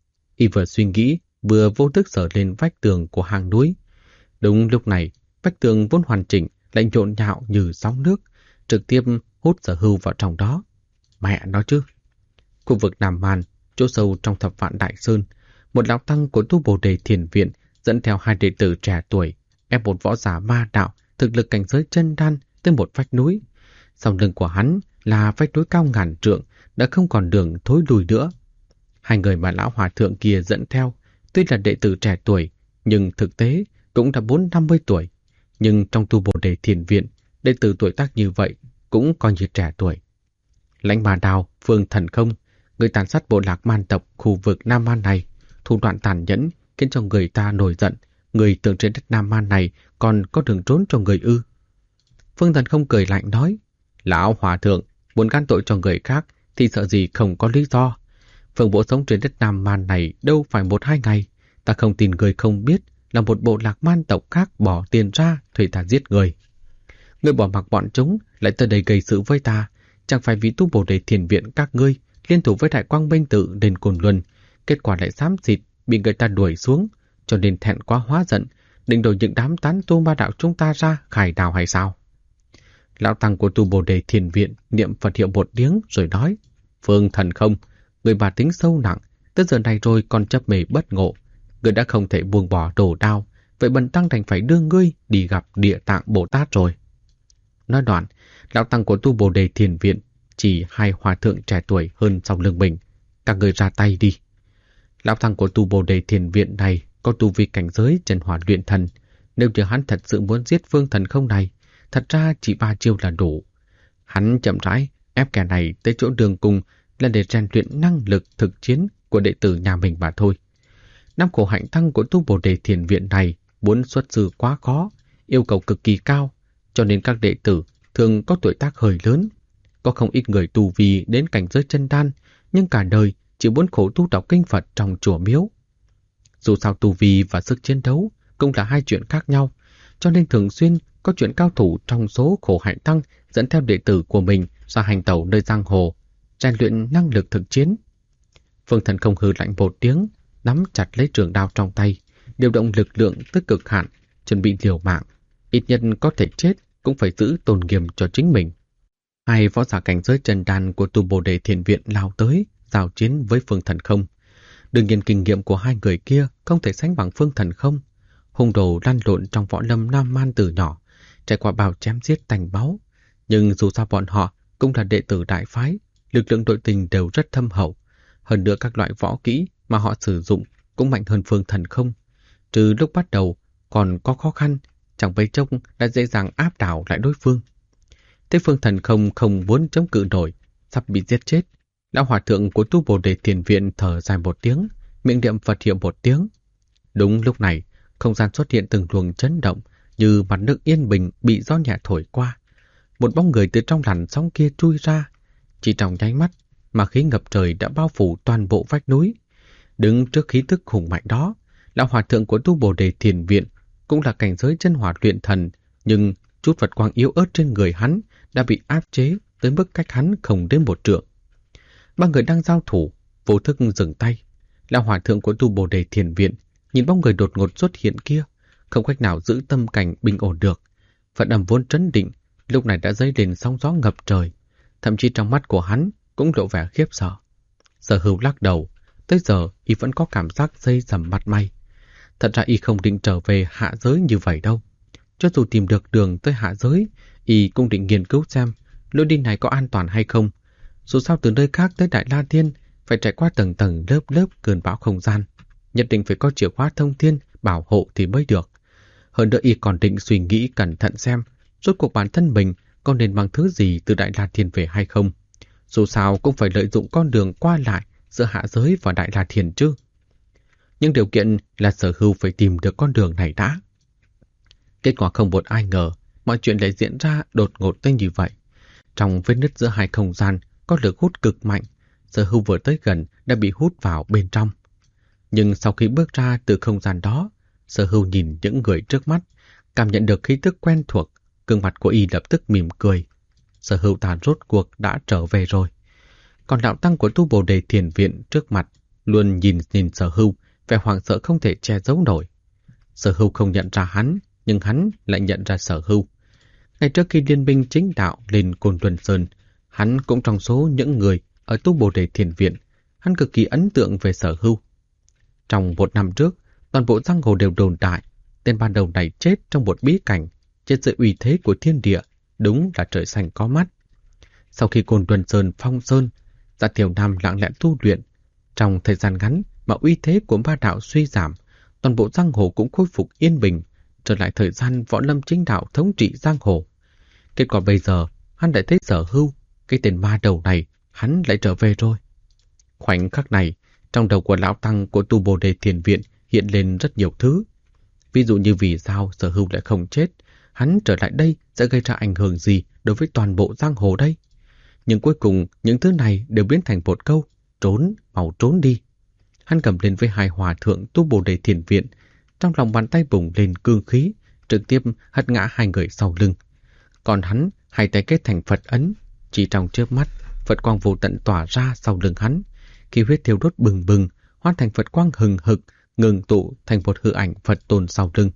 Y vừa suy nghĩ, vừa vô thức sờ lên vách tường của hang núi. Đúng lúc này, vách tường vốn hoàn chỉnh lại nhộn nhạo như sóng nước, trực tiếp hút Sở Hữu vào trong đó. Mẹ nó chứ! Khu vực Nam Man, chỗ sâu trong Thập Vạn Đại Sơn, một lão tăng của tu Bồ Đề Thiền Viện dẫn theo 2 đệ tử trẻ tuổi, ép một võ giả ma đạo thực lực cảnh giới chân đan tới một vách núi. Sau lưng của hắn là vách núi cao ngàn trượng, đã không còn đường thối lùi nữa. 2 người mà lão hòa thượng kia dẫn theo, tuy là đệ tử trẻ tuổi, nhưng thực tế cũng đã 40-50 tuổi. Nhưng trong tu Bồ Đề Thiền Viện, đệ tử tuổi tác như vậy cũng coi như trẻ tuổi. Lãnh Bà Đào, Phương Thần Không, người tàn sát bộ lạc man tộc khu vực Nam Man này, thủ đoạn tàn nhẫn khiến cho người ta nổi giận. Người tưởng trên đất Nam Man này còn có đường trốn cho người ư? Phương Thần Không cười lạnh nói, lão hòa thượng muốn gan tội cho người khác thì sợ gì không có lý do. Phương Bộ sống trên đất Nam Man này đâu phải 1-2 ngày. Ta không tin người không biết là một bộ lạc man tộc khác bỏ tiền ra thuê ta giết người. Người bỏ mặc bọn chúng lại tới đây gây sự với ta, chẳng phải vì tu Bồ Đề Thiền Viện các ngươi liên thủ với Đại Quang Minh Tự đến Cồn Luân, kết quả lại xám xịt bị người ta đuổi xuống, cho nên thẹn quá hóa giận, định đổi những đám tán tu ma đạo chúng ta ra khải đào hay sao? Lão tăng của tu Bồ Đề Thiền Viện niệm Phật hiệu một tiếng rồi nói, Phương Thần Không, người bà tính sâu nặng, tới giờ này rồi còn chấp mê bất ngộ, người đã không thể buông bỏ đồ đao, vậy bần tăng đành phải đưa ngươi đi gặp Địa Tạng Bồ Tát rồi. Nói đoạn, lão tăng của tu Bồ Đề Thiền Viện chỉ 2 hòa thượng trẻ tuổi hơn sau lưng mình, các người ra tay đi. Lão tăng của tu Bồ Đề Thiền Viện này có tu vi cảnh giới chân hỏa luyện thần, nếu như hắn thật sự muốn giết Phương Thần Không này, thật ra chỉ 3 chiêu là đủ. Hắn chậm rãi ép kẻ này tới chỗ đường cùng là để rèn luyện năng lực thực chiến của đệ tử nhà mình mà thôi. Năm khổ hạnh tăng của tu Bồ Đề Thiền Viện này muốn xuất sư quá khó, yêu cầu cực kỳ cao, cho nên các đệ tử thường có tuổi tác hơi lớn. Có không ít người tu vi đến cảnh giới chân đan, nhưng cả đời chỉ muốn khổ tu đọc kinh Phật trong chùa miếu. Dù sao tu vi và sức chiến đấu cũng là 2 chuyện khác nhau, cho nên thường xuyên có chuyện cao thủ trong số khổ hạnh tăng dẫn theo đệ tử của mình ra hành tẩu nơi giang hồ, rèn luyện năng lực thực chiến. Phương Thần Không hừ lạnh một tiếng, nắm chặt lấy trường đao trong tay, điều động lực lượng tới cực hạn, chuẩn bị liều mạng. Ít nhất có thể chết cũng phải giữ tôn nghiêm cho chính mình. 2 võ giả cảnh giới chân đan của tu Bồ Đề Thiền Viện lao tới, giao chiến với Phương Thần Không. Đương nhiên kinh nghiệm của 2 người kia không thể sánh bằng Phương Thần Không. Hung đồ lăn lộn trong võ lâm Nam Man từ nhỏ, trải qua bao chém giết tanh báu. Nhưng dù sao bọn họ cũng là đệ tử đại phái, lực lượng đội tình đều rất thâm hậu. Hơn nữa các loại võ kỹ mà họ sử dụng cũng mạnh hơn Phương Thần Không. Trừ lúc bắt đầu còn có khó khăn, chẳng mấy chốc đã dễ dàng áp đảo lại đối phương. Thế Phương Thần Không không muốn chống cự nổi, sắp bị giết chết. Lão hòa thượng của tu Bồ Đề Thiền Viện thở dài một tiếng, miệng niệm Phật hiệu một tiếng. Đúng lúc này, không gian xuất hiện từng luồng chấn động, như mặt nước yên bình bị gió nhẹ thổi qua. Một bóng người từ trong làn sóng kia chui ra. Chỉ trong nháy mắt mà khí ngập trời đã bao phủ toàn bộ vách núi. Đứng trước khí tức hùng mạnh đó, lão hòa thượng của tu Bồ Đề Thiền Viện cũng là cảnh giới chân hỏa luyện thần, nhưng chút Phật quang yếu ớt trên người hắn đã bị áp chế tới mức cách hắn không đến 1 trượng. 3 người đang giao thủ, vô thức dừng tay. Lão hòa thượng của tu Bồ Đề Thiền Viện nhìn bóng người đột ngột xuất hiện kia, không cách nào giữ tâm cảnh bình ổn được. Phật âm vốn trấn định, lúc này đã dấy lên sóng gió ngập trời, thậm chí trong mắt của hắn cũng lộ vẻ khiếp sợ. Sở Hữu lắc đầu, Tới giờ y vẫn có cảm giác dây dầm mặt mày. Thật ra y không định trở về hạ giới như vậy đâu. Cho dù tìm được đường tới hạ giới, y cũng định nghiên cứu xem lối đi này có an toàn hay không. Dù sao từ nơi khác tới Đại La Thiên phải trải qua tầng tầng lớp lớp cơn bão không gian. Nhất định phải có chìa khóa thông thiên bảo hộ thì mới được. Hơn nữa y còn định suy nghĩ cẩn thận xem rốt cuộc bản thân mình có nên mang thứ gì từ Đại La Thiên về hay không. Dù sao cũng phải lợi dụng con đường qua lại giữa hạ giới và Đại La Thiên chứ. Nhưng điều kiện là Sở Hưu phải tìm được con đường này đã. Kết quả không một ai ngờ mọi chuyện lại diễn ra đột ngột tới như vậy. Trong vết nứt giữa hai không gian có lực hút cực mạnh, Sở Hưu vừa tới gần đã bị hút vào bên trong. Nhưng sau khi bước ra từ không gian đó, Sở Hưu nhìn những người trước mắt, cảm nhận được khí tức quen thuộc, gương mặt của y lập tức mỉm cười. Sở Hưu ta rốt cuộc đã trở về rồi. Còn đạo tăng của tu Bồ Đề Thiền Viện trước mặt luôn nhìn Sở Hưu, vẻ hoảng sợ không thể che giấu nổi. Sở Hưu không nhận ra hắn, nhưng hắn lại nhận ra Sở Hưu. Ngay trước khi liên minh chính đạo lên Côn Luân Sơn, hắn cũng trong số những người ở tu Bồ Đề Thiền Viện. Hắn cực kỳ ấn tượng về Sở Hưu. Trong 1 năm trước, toàn bộ giang hồ đều đồn đại tên ban đầu này chết trong một bí cảnh, chết dưới uy thế của thiên địa, đúng là trời xanh có mắt. Sau khi Côn Luân Sơn phong sơn, Dạ Thiểu Nam lặng lẽ tu luyện. Trong thời gian ngắn mà uy thế của ma đạo suy giảm, toàn bộ giang hồ cũng khôi phục yên bình, trở lại thời gian võ lâm chính đạo thống trị giang hồ. Kết quả bây giờ, hắn lại thấy Sở Hưu, cái tên ma đầu này, hắn lại trở về rồi. Khoảnh khắc này, trong đầu của lão tăng của tu Bồ Đề Thiền Viện hiện lên rất nhiều thứ. Ví dụ như vì sao Sở Hưu lại không chết, hắn trở lại đây sẽ gây ra ảnh hưởng gì đối với toàn bộ giang hồ đây. Nhưng cuối cùng, những thứ này đều biến thành một câu, trốn, mau trốn đi. Hắn cầm lên với hai hòa thượng tu Bồ Đề Thiền Viện, trong lòng bàn tay bùng lên cương khí, trực tiếp hất ngã hai người sau lưng. Còn hắn, hai tay kết thành Phật ấn, chỉ trong chớp mắt, Phật quang vô tận tỏa ra sau lưng hắn. Khi huyết thiêu đốt bừng bừng, hóa thành Phật quang hừng hực, ngừng tụ thành một hư ảnh Phật tôn sau lưng.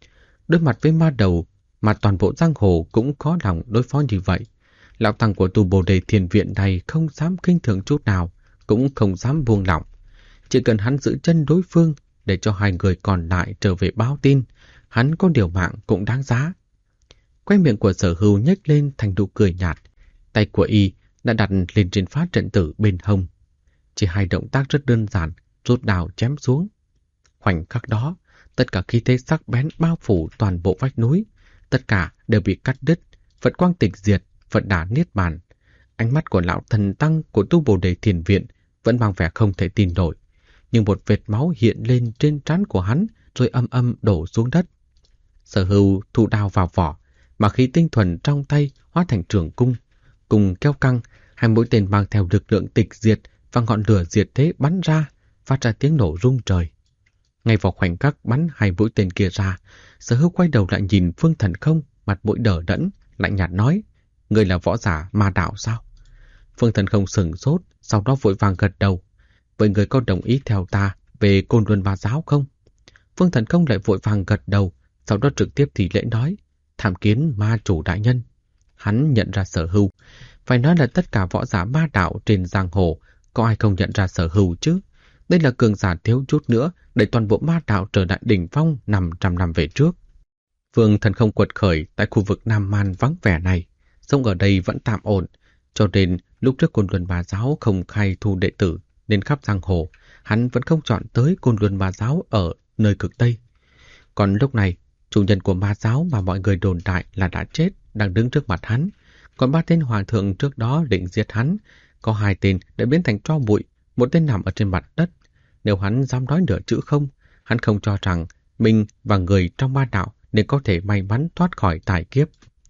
Đối mặt với ma đầu mà toàn bộ giang hồ cũng có lòng đối phó như vậy, lão tăng của tu Bồ Đề Thiền Viện này không dám khinh thường chút nào, cũng không dám buông lỏng. Chỉ cần hắn giữ chân đối phương để cho hai người còn lại trở về báo tin, hắn có điều mạng cũng đáng giá. Quay miệng của Sở Hưu nhếch lên thành nụ cười nhạt, tay của y đã đặt lên trên phá trận tử bên hông. Chỉ hai động tác rất đơn giản, rút đao chém xuống. Khoảnh khắc đó, tất cả khí thế sắc bén bao phủ toàn bộ vách núi, tất cả đều bị cắt đứt, Phật quang tịch diệt, Phật đà niết bàn. Ánh mắt của lão thần tăng của tu Bồ Đề Thiền Viện vẫn mang vẻ không thể tin nổi, nhưng một vệt máu hiện lên trên trán của hắn rồi âm âm đổ xuống đất. Sở Hưu thu đao vào vỏ, mà khí tinh thuần trong tay hóa thành trường cung, cùng keo căng, hai mũi tên mang theo lực lượng tịch diệt và ngọn lửa diệt thế bắn ra, phát ra tiếng nổ rung trời. Ngay vào khoảnh khắc bắn hai mũi tên kia ra, Sở Hưu quay đầu lại nhìn Phương Thần Không, mặt mũi đờ đẫn, lạnh nhạt nói: "Ngươi là võ giả ma đạo sao?" Phương Thần Không sửng sốt, sau đó vội vàng gật đầu: "Vậy ngươi có đồng ý theo ta về Côn Luân Ma Giáo không?" Phương Thần Không lại vội vàng gật đầu, sau đó trực tiếp thì lễ nói: "Tham kiến ma chủ đại nhân." Hắn nhận ra Sở Hưu. Phải nói là tất cả võ giả ma đạo trên giang hồ, có ai không nhận ra Sở Hưu chứ? Đây là cường giả thiếu chút nữa để toàn bộ ma đạo trở lại đỉnh phong 500 năm về trước. Phương Thần Không quật khởi tại khu vực Nam Man vắng vẻ này, sống ở đây vẫn tạm ổn, cho nên lúc trước Côn Luân Ma Giáo không khai thu đệ tử nên khắp giang hồ, hắn vẫn không chọn tới Côn Luân Ma Giáo ở nơi cực Tây. Còn lúc này, chủ nhân của ma giáo mà mọi người đồn đại là đã chết đang đứng trước mặt hắn, còn 3 tên hoàng thượng trước đó định giết hắn, có 2 tên đã biến thành tro bụi, một tên nằm ở trên mặt đất. Nếu hắn dám nói nửa chữ không, hắn không cho rằng mình và người trong ma đạo nên có thể may mắn thoát khỏi tai kiếp.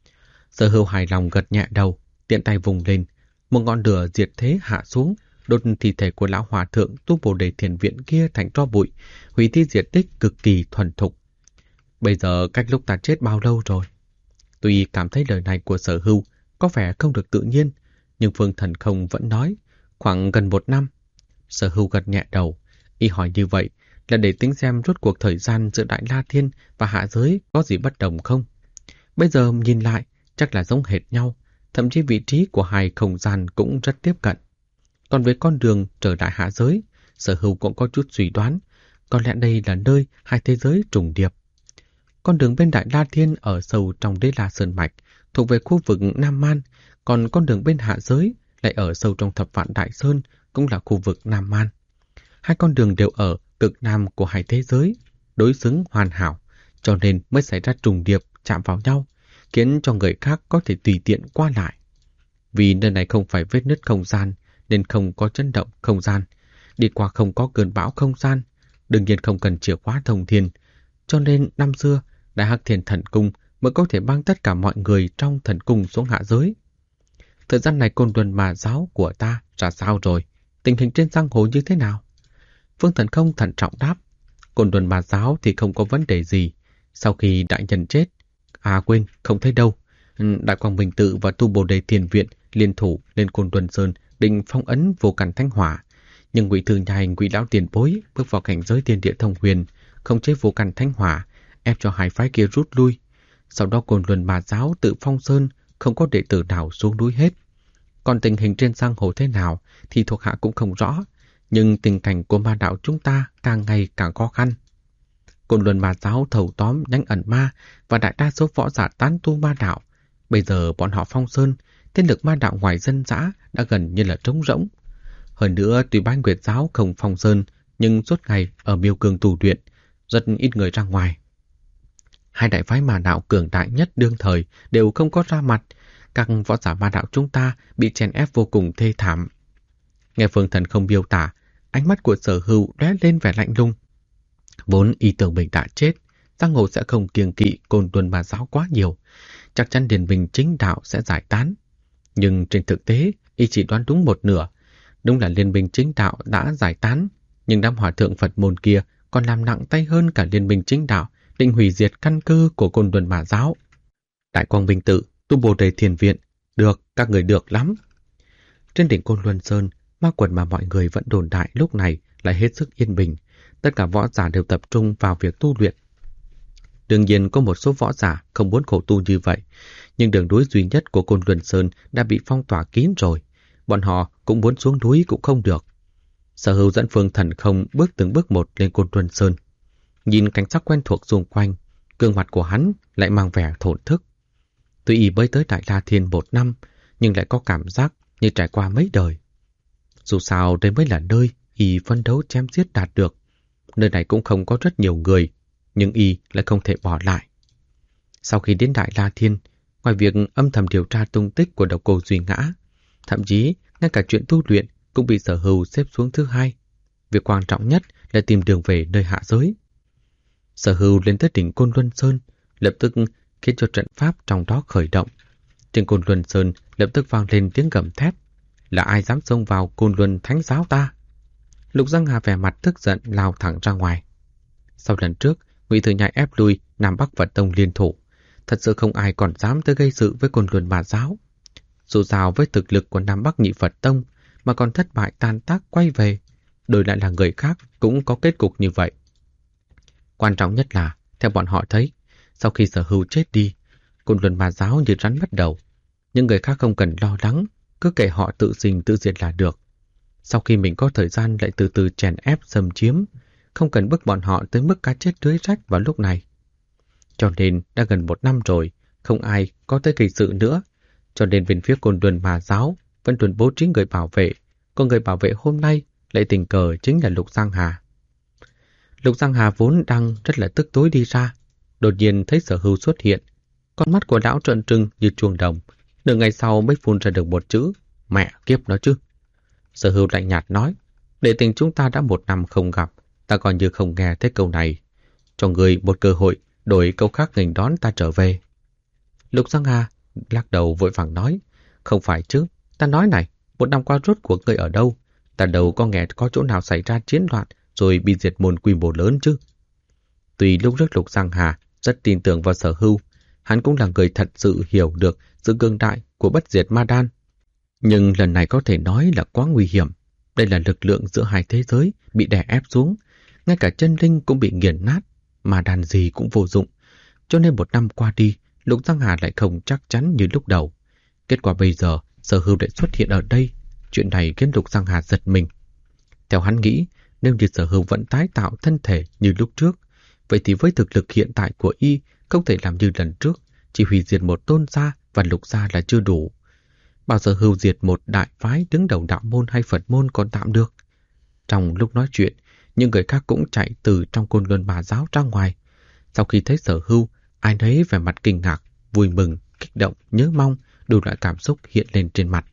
Sở Hưu hài lòng gật nhẹ đầu, tiện tay vùng lên, một ngọn lửa diệt thế hạ xuống, đốt thi thể của lão hòa thượng tu Bồ Đề Thiền Viện kia thành tro bụi, hủy thi diệt tích cực kỳ thuần thục. Bây giờ cách lúc ta chết bao lâu rồi? Tuy cảm thấy lời này của Sở Hưu có vẻ không được tự nhiên, nhưng Phương Thần Không vẫn nói khoảng gần 1 năm. Sở Hưu gật nhẹ đầu, y hỏi như vậy là để tính xem rốt cuộc thời gian giữa Đại La Thiên và hạ giới có gì bất đồng không. Bây giờ nhìn lại chắc là giống hệt nhau, thậm chí vị trí của hai không gian cũng rất tiếp cận. Còn với con đường trở lại hạ giới, Sở Hưu cũng có chút suy đoán, có lẽ đây là nơi hai thế giới trùng điệp. Con đường bên Đại La Thiên ở sâu trong Đế La Sơn Mạch, thuộc về khu vực Nam Man, còn con đường bên hạ giới lại ở sâu trong Thập Vạn Đại Sơn, cũng là khu vực Nam Man. Hai con đường đều ở cực nam của hai thế giới, đối xứng hoàn hảo, cho nên mới xảy ra trùng điệp chạm vào nhau, khiến cho người khác có thể tùy tiện qua lại. Vì nơi này không phải vết nứt không gian, nên không có chấn động không gian, đi qua không có cơn bão không gian, đương nhiên không cần chìa khóa thông thiên, cho nên năm xưa Đại Hắc Thiên Thần Cung mới có thể mang tất cả mọi người trong thần cung xuống hạ giới. Thời gian này Côn Luân Ma Giáo của ta ra sao rồi? Tình hình trên giang hồ như thế nào? Phương Thần Không thận trọng đáp. Côn Luân Ma Giáo thì không có vấn đề gì. Sau khi đại nhân chết, quên, không thấy đâu. Đại Quang Minh Tự và Tu Bồ Đề Thiền Viện liên thủ lên Côn Luân Sơn định phong ấn Vô Càn Thanh Hỏa. Nhưng Ngụy Thư Nhai, Ngụy lão tiền bối bước vào cảnh giới tiên địa thông huyền, không chế Vô Càn Thanh Hỏa, ép cho hai phái kia rút lui. Sau đó Côn Luân Ma Giáo tự phong sơn, không có đệ tử nào xuống núi hết. Còn tình hình trên giang hồ thế nào thì thuộc hạ cũng không rõ, nhưng tình cảnh của ma đạo chúng ta càng ngày càng khó khăn. Côn Luân Ma Giáo thâu tóm nhánh ẩn ma và đại đa số võ giả tán tu ma đạo. Bây giờ bọn họ phong sơn, thế lực ma đạo ngoài dân dã đã gần như là trống rỗng. Hơn nữa, tuy Bái Nguyệt Giáo không phong sơn, nhưng suốt ngày ở Miêu Cương tu luyện, rất ít người ra ngoài. Hai đại phái ma đạo cường đại nhất đương thời đều không có ra mặt, các võ giả ma đạo chúng ta bị chèn ép vô cùng thê thảm. Nghe Phương Thần Không miêu tả, ánh mắt của Sở Hưu lóe lên vẻ lạnh lùng. Vốn ý tưởng mình đã chết, giang hồ sẽ không kiêng kỵ Côn Luân Ma Giáo quá nhiều, chắc chắn Điền Bình chính đạo sẽ giải tán. Nhưng trên thực tế, y chỉ đoán đúng một nửa. Đúng là Liên minh chính đạo đã giải tán, nhưng đám hòa thượng Phật môn kia còn làm nặng tay hơn cả Liên minh chính đạo, định hủy diệt căn cơ của Côn Luân Ma Giáo. Đại Quang Minh Tự, Tu Bồ Đề Thiền Viện, được, các người được lắm. Trên đỉnh Côn Luân Sơn, ma quật mà mọi người vẫn đồn đại lúc này lại hết sức yên bình. Tất cả võ giả đều tập trung vào việc tu luyện. Đương nhiên có một số võ giả không muốn khổ tu như vậy, nhưng đường núi duy nhất của Côn Luân Sơn đã bị phong tỏa kín rồi. Bọn họ cũng muốn xuống núi cũng không được. Sở Hưu dẫn Phương Thần Không bước từng bước một lên Côn Luân Sơn. Nhìn cảnh sắc quen thuộc xung quanh, gương mặt của hắn lại mang vẻ thổn thức. Tuy y mới tới Đại La Thiên 1 năm, nhưng lại có cảm giác như trải qua mấy đời. Dù sao đây mới là nơi y phấn đấu chém giết đạt được. Nơi này cũng không có rất nhiều người, nhưng y lại không thể bỏ lại. Sau khi đến Đại La Thiên, ngoài việc âm thầm điều tra tung tích của độc cô Duy Ngã, thậm chí ngay cả chuyện tu luyện cũng bị Sở Hưu xếp xuống thứ hai. Việc quan trọng nhất là tìm đường về nơi hạ giới. Sở Hưu lên tới đỉnh Côn Luân Sơn, lập tức khiến cho trận pháp trong đó khởi động. Trên Côn Luân Sơn lập tức vang lên tiếng gầm thét. Là ai dám xông vào Côn Luân Thánh Giáo ta? Lục Giang Hà vẻ mặt tức giận lao thẳng ra ngoài. Sau lần trước, Ngụy Thư Nhai ép lui Nam Bắc Phật Tông liên thủ, thật sự không ai còn dám tới gây sự với Côn Luân Ma Giáo. Dù sao với thực lực của Nam Bắc Nhị Phật Tông mà còn thất bại tan tác quay về, đổi lại là người khác cũng có kết cục như vậy. Quan trọng nhất là, theo bọn họ thấy, sau khi Sở Hưu chết đi, Côn Luân Ma Giáo như rắn mất đầu. Nhưng người khác không cần lo lắng, cứ kể họ tự sinh tự diệt là được. Sau khi mình có thời gian lại từ từ chèn ép xâm chiếm, không cần bức bọn họ tới mức cá chết lưới rách vào lúc này. Cho nên đã gần 1 năm rồi, không ai có tới gây sự nữa. Cho nên bên phía Côn Luân Ma Giáo vẫn luôn bố trí người bảo vệ, còn người bảo vệ hôm nay lại tình cờ chính là Lục Giang Hà. Lục Giang Hà vốn đang rất là tức tối đi ra, đột nhiên thấy Sở Hưu xuất hiện. Con mắt của lão trợn trừng như chuông đồng, nửa ngày sau mới phun ra được một chữ, mẹ kiếp nó chứ. Sở Hưu lạnh nhạt nói, để tình chúng ta đã 1 năm không gặp, ta còn như không nghe thấy câu này. Cho người một cơ hội, đổi câu khác nghênh đón ta trở về. Lục Giang Hà lắc đầu vội vàng nói, không phải chứ, ta nói này, 1 năm qua rốt cuộc ngươi ở đâu? Ta đâu có nghe có chỗ nào xảy ra chiến loạn rồi bị diệt môn quy mô lớn chứ. Tuy lúc trước Lục Giang Hà rất tin tưởng vào Sở Hưu, hắn cũng là người thật sự hiểu được sự cường đại của bất diệt ma đan. Nhưng lần này có thể nói là quá nguy hiểm. Đây là lực lượng giữa hai thế giới bị đè ép xuống, ngay cả chân linh cũng bị nghiền nát, ma đan gì cũng vô dụng. Cho nên 1 năm qua đi, Lục Giang Hà lại không chắc chắn như lúc đầu. Kết quả bây giờ, Sở Hưu lại xuất hiện ở đây. Chuyện này khiến Lục Giang Hà giật mình. Theo hắn nghĩ, Nếu như Sở Hưu vẫn tái tạo thân thể như lúc trước, vậy thì với thực lực hiện tại của y không thể làm như lần trước, chỉ hủy diệt một Tôn gia và Lục gia là chưa đủ. Bao giờ Hưu diệt một đại phái đứng đầu đạo môn hay Phật môn còn tạm được. Trong lúc nói chuyện, những người khác cũng chạy từ trong Côn Luân Ma giáo ra ngoài. Sau khi thấy Sở Hưu, ai nấy vẻ mặt kinh ngạc, vui mừng, kích động, nhớ mong, đủ loại cảm xúc hiện lên trên mặt.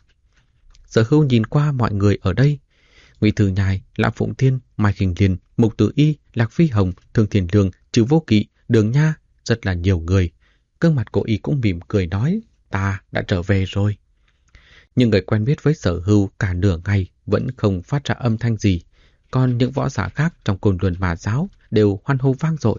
Sở Hưu nhìn qua mọi người ở đây. Ngụy Thư Nhai, Lã Phụng Thiên, Mai Khinh Liên, Mục Tử Y, Lạc Phi Hồng, Thương Thiên Lương, Trừ Vô Kỵ, Đường Nha, rất là nhiều người. Gương mặt của y cũng mỉm cười nói, ta đã trở về rồi. Nhưng người quen biết với Sở Hưu cả nửa ngày vẫn không phát ra âm thanh gì, còn những võ giả khác trong Côn Luân Ma giáo đều hoan hô vang dội.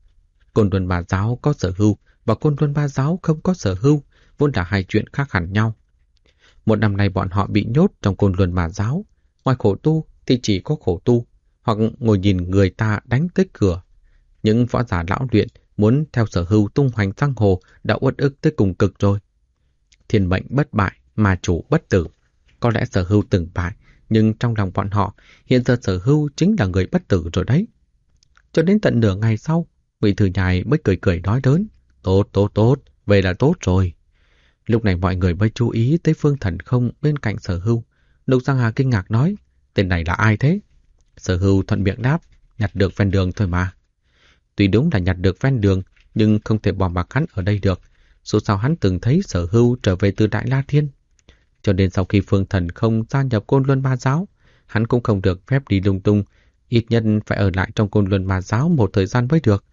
Côn Luân Ma giáo có Sở Hưu và Côn Luân Ma giáo không có Sở Hưu vốn là hai chuyện khác hẳn nhau. Một năm nay bọn họ bị nhốt trong Côn Luân Ma giáo, ngoài khổ tu thì chỉ có khổ tu, hoặc ngồi nhìn người ta đánh tới cửa. Những võ giả lão luyện muốn theo Sở Hưu tung hoành giang hồ đã uất ức tới cùng cực rồi. Thiên mệnh bất bại, mà chủ bất tử. Có lẽ Sở Hưu từng bại, nhưng trong lòng bọn họ, hiện giờ Sở Hưu chính là người bất tử rồi đấy. Cho đến tận nửa ngày sau, Ngụy Thư Nhai mới cười cười nói đớn, tốt, vậy là tốt rồi. Lúc này mọi người mới chú ý tới Phương Thần Không bên cạnh Sở Hưu. Lục Giang Hà kinh ngạc nói, tên này là ai thế? Sở Hưu thuận miệng đáp, nhặt được ven đường thôi mà. Tuy đúng là nhặt được ven đường, nhưng không thể bỏ mặc hắn ở đây được. Dù sao hắn từng thấy Sở Hưu trở về từ Đại La Thiên. Cho nên sau khi Phương Thần Không gia nhập Côn Luân Ma giáo, hắn cũng không được phép đi lung tung, ít nhất phải ở lại trong Côn Luân Ma giáo một thời gian mới được.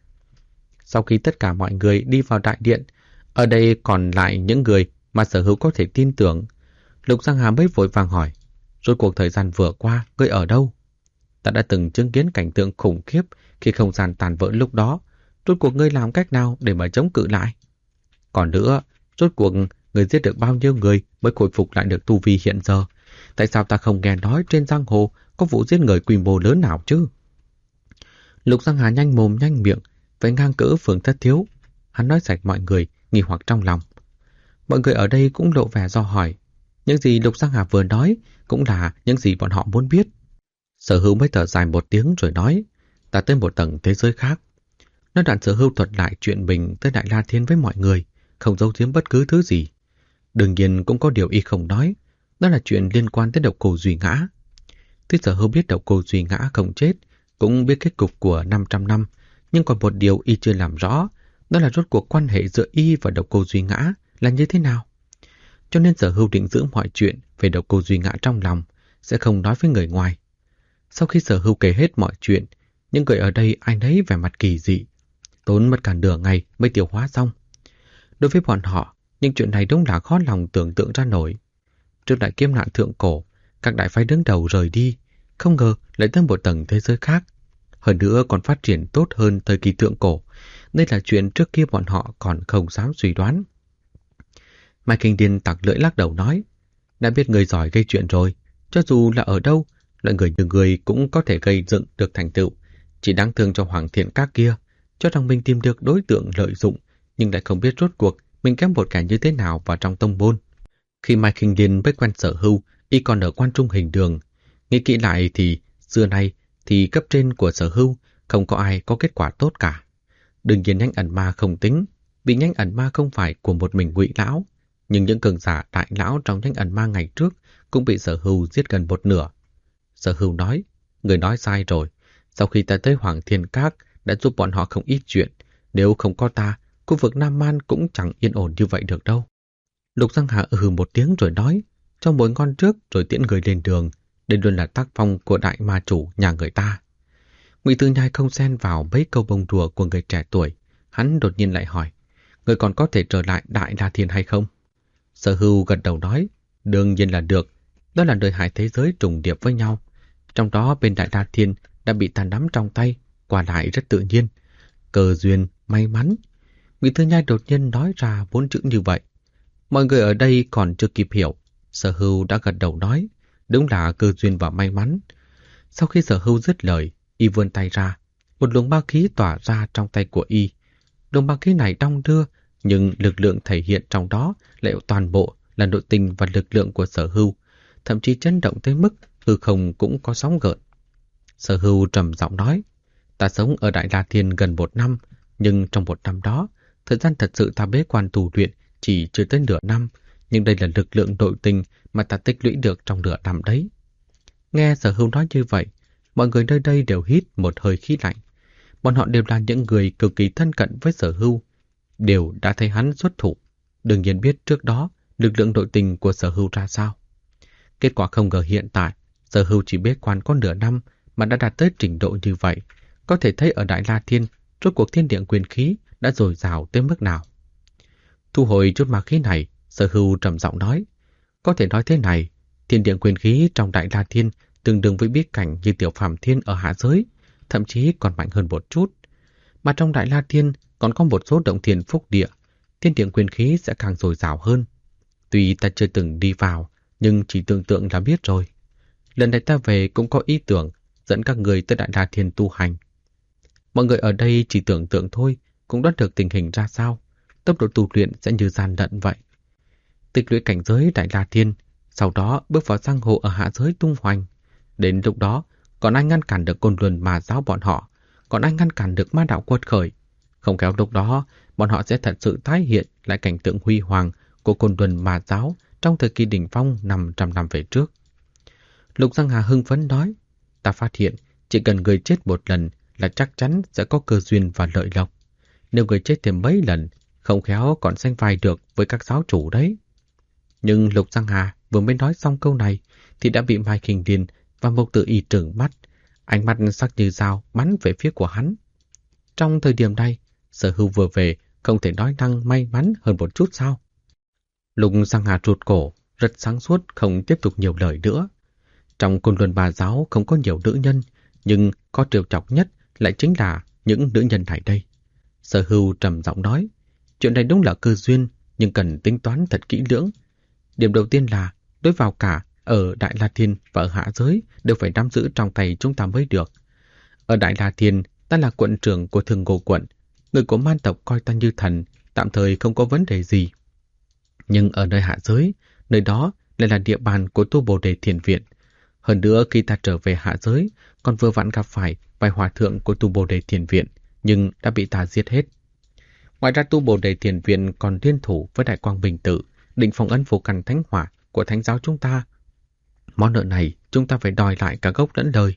Sau khi tất cả mọi người đi vào đại điện, ở đây còn lại những người mà Sở Hưu có thể tin tưởng. Lục Giang Hà mới vội vàng hỏi, rốt cuộc thời gian vừa qua, ngươi ở đâu? Ta đã từng chứng kiến cảnh tượng khủng khiếp khi không gian tàn vỡ lúc đó. Rốt cuộc ngươi làm cách nào để mà chống cự lại? Còn nữa, rốt cuộc ngươi giết được bao nhiêu người mới khôi phục lại được tu vi hiện giờ? Tại sao ta không nghe nói trên giang hồ có vụ giết người quy mô lớn nào chứ? Lục Giang Hà nhanh mồm nhanh miệng, với ngang cỡ Phương Thất Thiếu. Hắn nói sạch mọi người, nghi hoặc trong lòng. Mọi người ở đây cũng lộ vẻ do hỏi. Những gì Lục Giang Hà vừa nói cũng là những gì bọn họ muốn biết. Sở Hưu mới thở dài một tiếng rồi nói, ta tới một tầng thế giới khác. Nói đoạn Sở Hưu thuật lại chuyện mình tới Đại La Thiên với mọi người, không giấu giếm bất cứ thứ gì. Đương nhiên cũng có điều y không nói, đó là chuyện liên quan tới Độc Cô Duy Ngã. Tuy Sở Hưu biết Độc Cô Duy Ngã không chết, cũng biết kết cục của 500 năm, nhưng còn một điều y chưa làm rõ, đó là rốt cuộc quan hệ giữa y và Độc Cô Duy Ngã là như thế nào. Cho nên Sở Hưu định giữ mọi chuyện về Độc Cô Duy Ngã trong lòng, sẽ không nói với người ngoài. Sau khi Sở Hưu kể hết mọi chuyện, những người ở đây ai nấy vẻ mặt kỳ dị, tốn mất cả nửa ngày mới tiêu hóa xong. Đối với bọn họ, những chuyện này đúng là khó lòng tưởng tượng ra nổi. Trước đại kiếp nạn thượng cổ, các đại phái đứng đầu rời đi, không ngờ lại tới một tầng thế giới khác. Hơn nữa còn phát triển tốt hơn thời kỳ thượng cổ. Đây là chuyện trước kia bọn họ còn không dám suy đoán. Mai Kinh Điên tặc lưỡi lắc đầu nói, đã biết người giỏi gây chuyện rồi, cho dù là ở đâu, loại người như người cũng có thể gây dựng được thành tựu. Chỉ đáng thương cho Hoàng Thiện Các kia, cho rằng mình tìm được đối tượng lợi dụng, nhưng lại không biết rốt cuộc mình kém một kẻ như thế nào vào trong tông môn. Khi Mai Kinh Điên với quen Sở Hưu, y còn ở Quan Trung Hình Đường. Nghĩ kỹ lại thì xưa nay thì cấp trên của Sở Hưu không có ai có kết quả tốt cả. Đương nhiên Nhanh Ẩn Ma không tính, vì Nhanh Ẩn Ma không phải của một mình Ngụy lão, nhưng những cường giả đại lão trong Nhanh Ẩn Ma ngày trước cũng bị Sở Hưu giết gần một nửa. Sở Hưu nói, người nói sai rồi. Sau khi ta tới Hoàng Thiên Các đã giúp bọn họ không ít chuyện. Nếu không có ta, khu vực Nam Man cũng chẳng yên ổn như vậy được đâu. Lục Giang Hà một tiếng rồi nói, cho mồi ngon trước rồi tiễn người lên đường. Đây luôn là tác phong của đại ma chủ nhà người ta. Ngụy Thư Nhai không xen vào mấy câu bông đùa của người trẻ tuổi. Hắn đột nhiên lại hỏi, người còn có thể trở lại Đại La Thiên hay không? Sở Hưu gật đầu nói, đương nhiên là được. Đó là đời hai thế giới trùng điệp với nhau. Trong đó bên Đại La Thiên đã bị ta nắm trong tay, qua lại rất tự nhiên. Cơ duyên, may mắn. Ngụy Thư Nhai đột nhiên nói ra 4 chữ như vậy. Mọi người ở đây còn chưa kịp hiểu. Sở Hưu đã gật đầu nói, đúng là cơ duyên và may mắn. Sau khi Sở Hưu dứt lời, y vươn tay ra. Một luồng ma khí tỏa ra trong tay của y. Luồng ma khí này đong đưa, nhưng lực lượng thể hiện trong đó lại toàn bộ là nội tình và lực lượng của Sở Hưu, thậm chí chấn động tới mức hư không cũng có sóng gợn. Sở Hưu trầm giọng nói, ta sống ở Đại La Thiên gần 1 năm, nhưng trong 1 năm đó, thời gian thật sự ta bế quan tu luyện chỉ chưa tới nửa năm, nhưng đây là lực lượng nội tình mà ta tích lũy được trong nửa năm đấy. Nghe Sở Hưu nói như vậy, mọi người nơi đây đều hít một hơi khí lạnh. Bọn họ đều là những người cực kỳ thân cận với Sở Hưu, đều đã thấy hắn xuất thủ, đương nhiên biết trước đó lực lượng nội tình của Sở Hưu ra sao. Kết quả không ngờ hiện tại, Sở Hưu chỉ bế quan có nửa năm mà đã đạt tới trình độ như vậy, có thể thấy ở Đại La Thiên, rốt cuộc thiên địa quyền khí đã dồi dào tới mức nào. Thu hồi chút ma khí này, Sở Hưu trầm giọng nói, có thể nói thế này, thiên địa quyền khí trong Đại La Thiên tương đương với bí cảnh như Tiểu Phàm Thiên ở hạ giới, thậm chí còn mạnh hơn một chút. Mà trong Đại La Thiên còn có một số động thiên phúc địa, thiên địa quyền khí sẽ càng dồi dào hơn. Tuy ta chưa từng đi vào, nhưng chỉ tưởng tượng là biết rồi. Lần này ta về cũng có ý tưởng dẫn các người tới Đại La Thiên tu hành. Mọi người ở đây chỉ tưởng tượng thôi, cũng đoán được tình hình ra sao. Tốc độ tu luyện sẽ như gian lận vậy. Tích lũy cảnh giới Đại La Thiên, sau đó bước vào giang hồ ở hạ giới tung hoành. Đến lúc đó, còn ai ngăn cản được Côn Luân Ma giáo bọn họ, còn ai ngăn cản được ma đạo quật khởi. Không khéo lúc đó, bọn họ sẽ thật sự tái hiện lại cảnh tượng huy hoàng của Côn Luân Ma giáo trong thời kỳ đỉnh phong 500 năm về trước. Lục Giang Hà hưng phấn nói, ta phát hiện chỉ cần người chết một lần là chắc chắn sẽ có cơ duyên và lợi lộc. Nếu người chết thêm mấy lần, không khéo còn sánh vai được với các giáo chủ đấy. Nhưng Lục Giang Hà vừa mới nói xong câu này thì đã bị Mai Khinh Điền và Mộc Tử Y trừng mắt, ánh mắt sắc như dao bắn về phía của hắn. Trong thời điểm này, Sở Hưu vừa về không thể nói năng may mắn hơn một chút sao? Lục Giang Hà rụt cổ, rất sáng suốt không tiếp tục nhiều lời nữa. Trong Côn Luân Ma giáo không có nhiều nữ nhân, nhưng có trêu chọc nhất lại chính là những nữ nhân này đây. Sở Hưu trầm giọng nói, chuyện này đúng là cơ duyên, nhưng cần tính toán thật kỹ lưỡng. Điểm đầu tiên là đối vào cả ở Đại La Thiên và ở hạ giới đều phải nắm giữ trong tay chúng ta mới được. Ở Đại La Thiên, ta là quận trưởng của Thường Ngô quận, người của man tộc coi ta như thần, tạm thời không có vấn đề gì. Nhưng ở nơi hạ giới, nơi đó lại là địa bàn của Tu Bồ Đề Thiền Viện. Hơn nữa khi ta trở về hạ giới, còn vừa vặn gặp phải vài hòa thượng của Tu Bồ Đề Thiền Viện, nhưng đã bị ta giết hết. Ngoài ra Tu Bồ Đề Thiền Viện còn liên thủ với Đại Quang Bình Tự, định phong ấn vô căn thánh hỏa của thánh giáo chúng ta. Món nợ này chúng ta phải đòi lại cả gốc lẫn lời.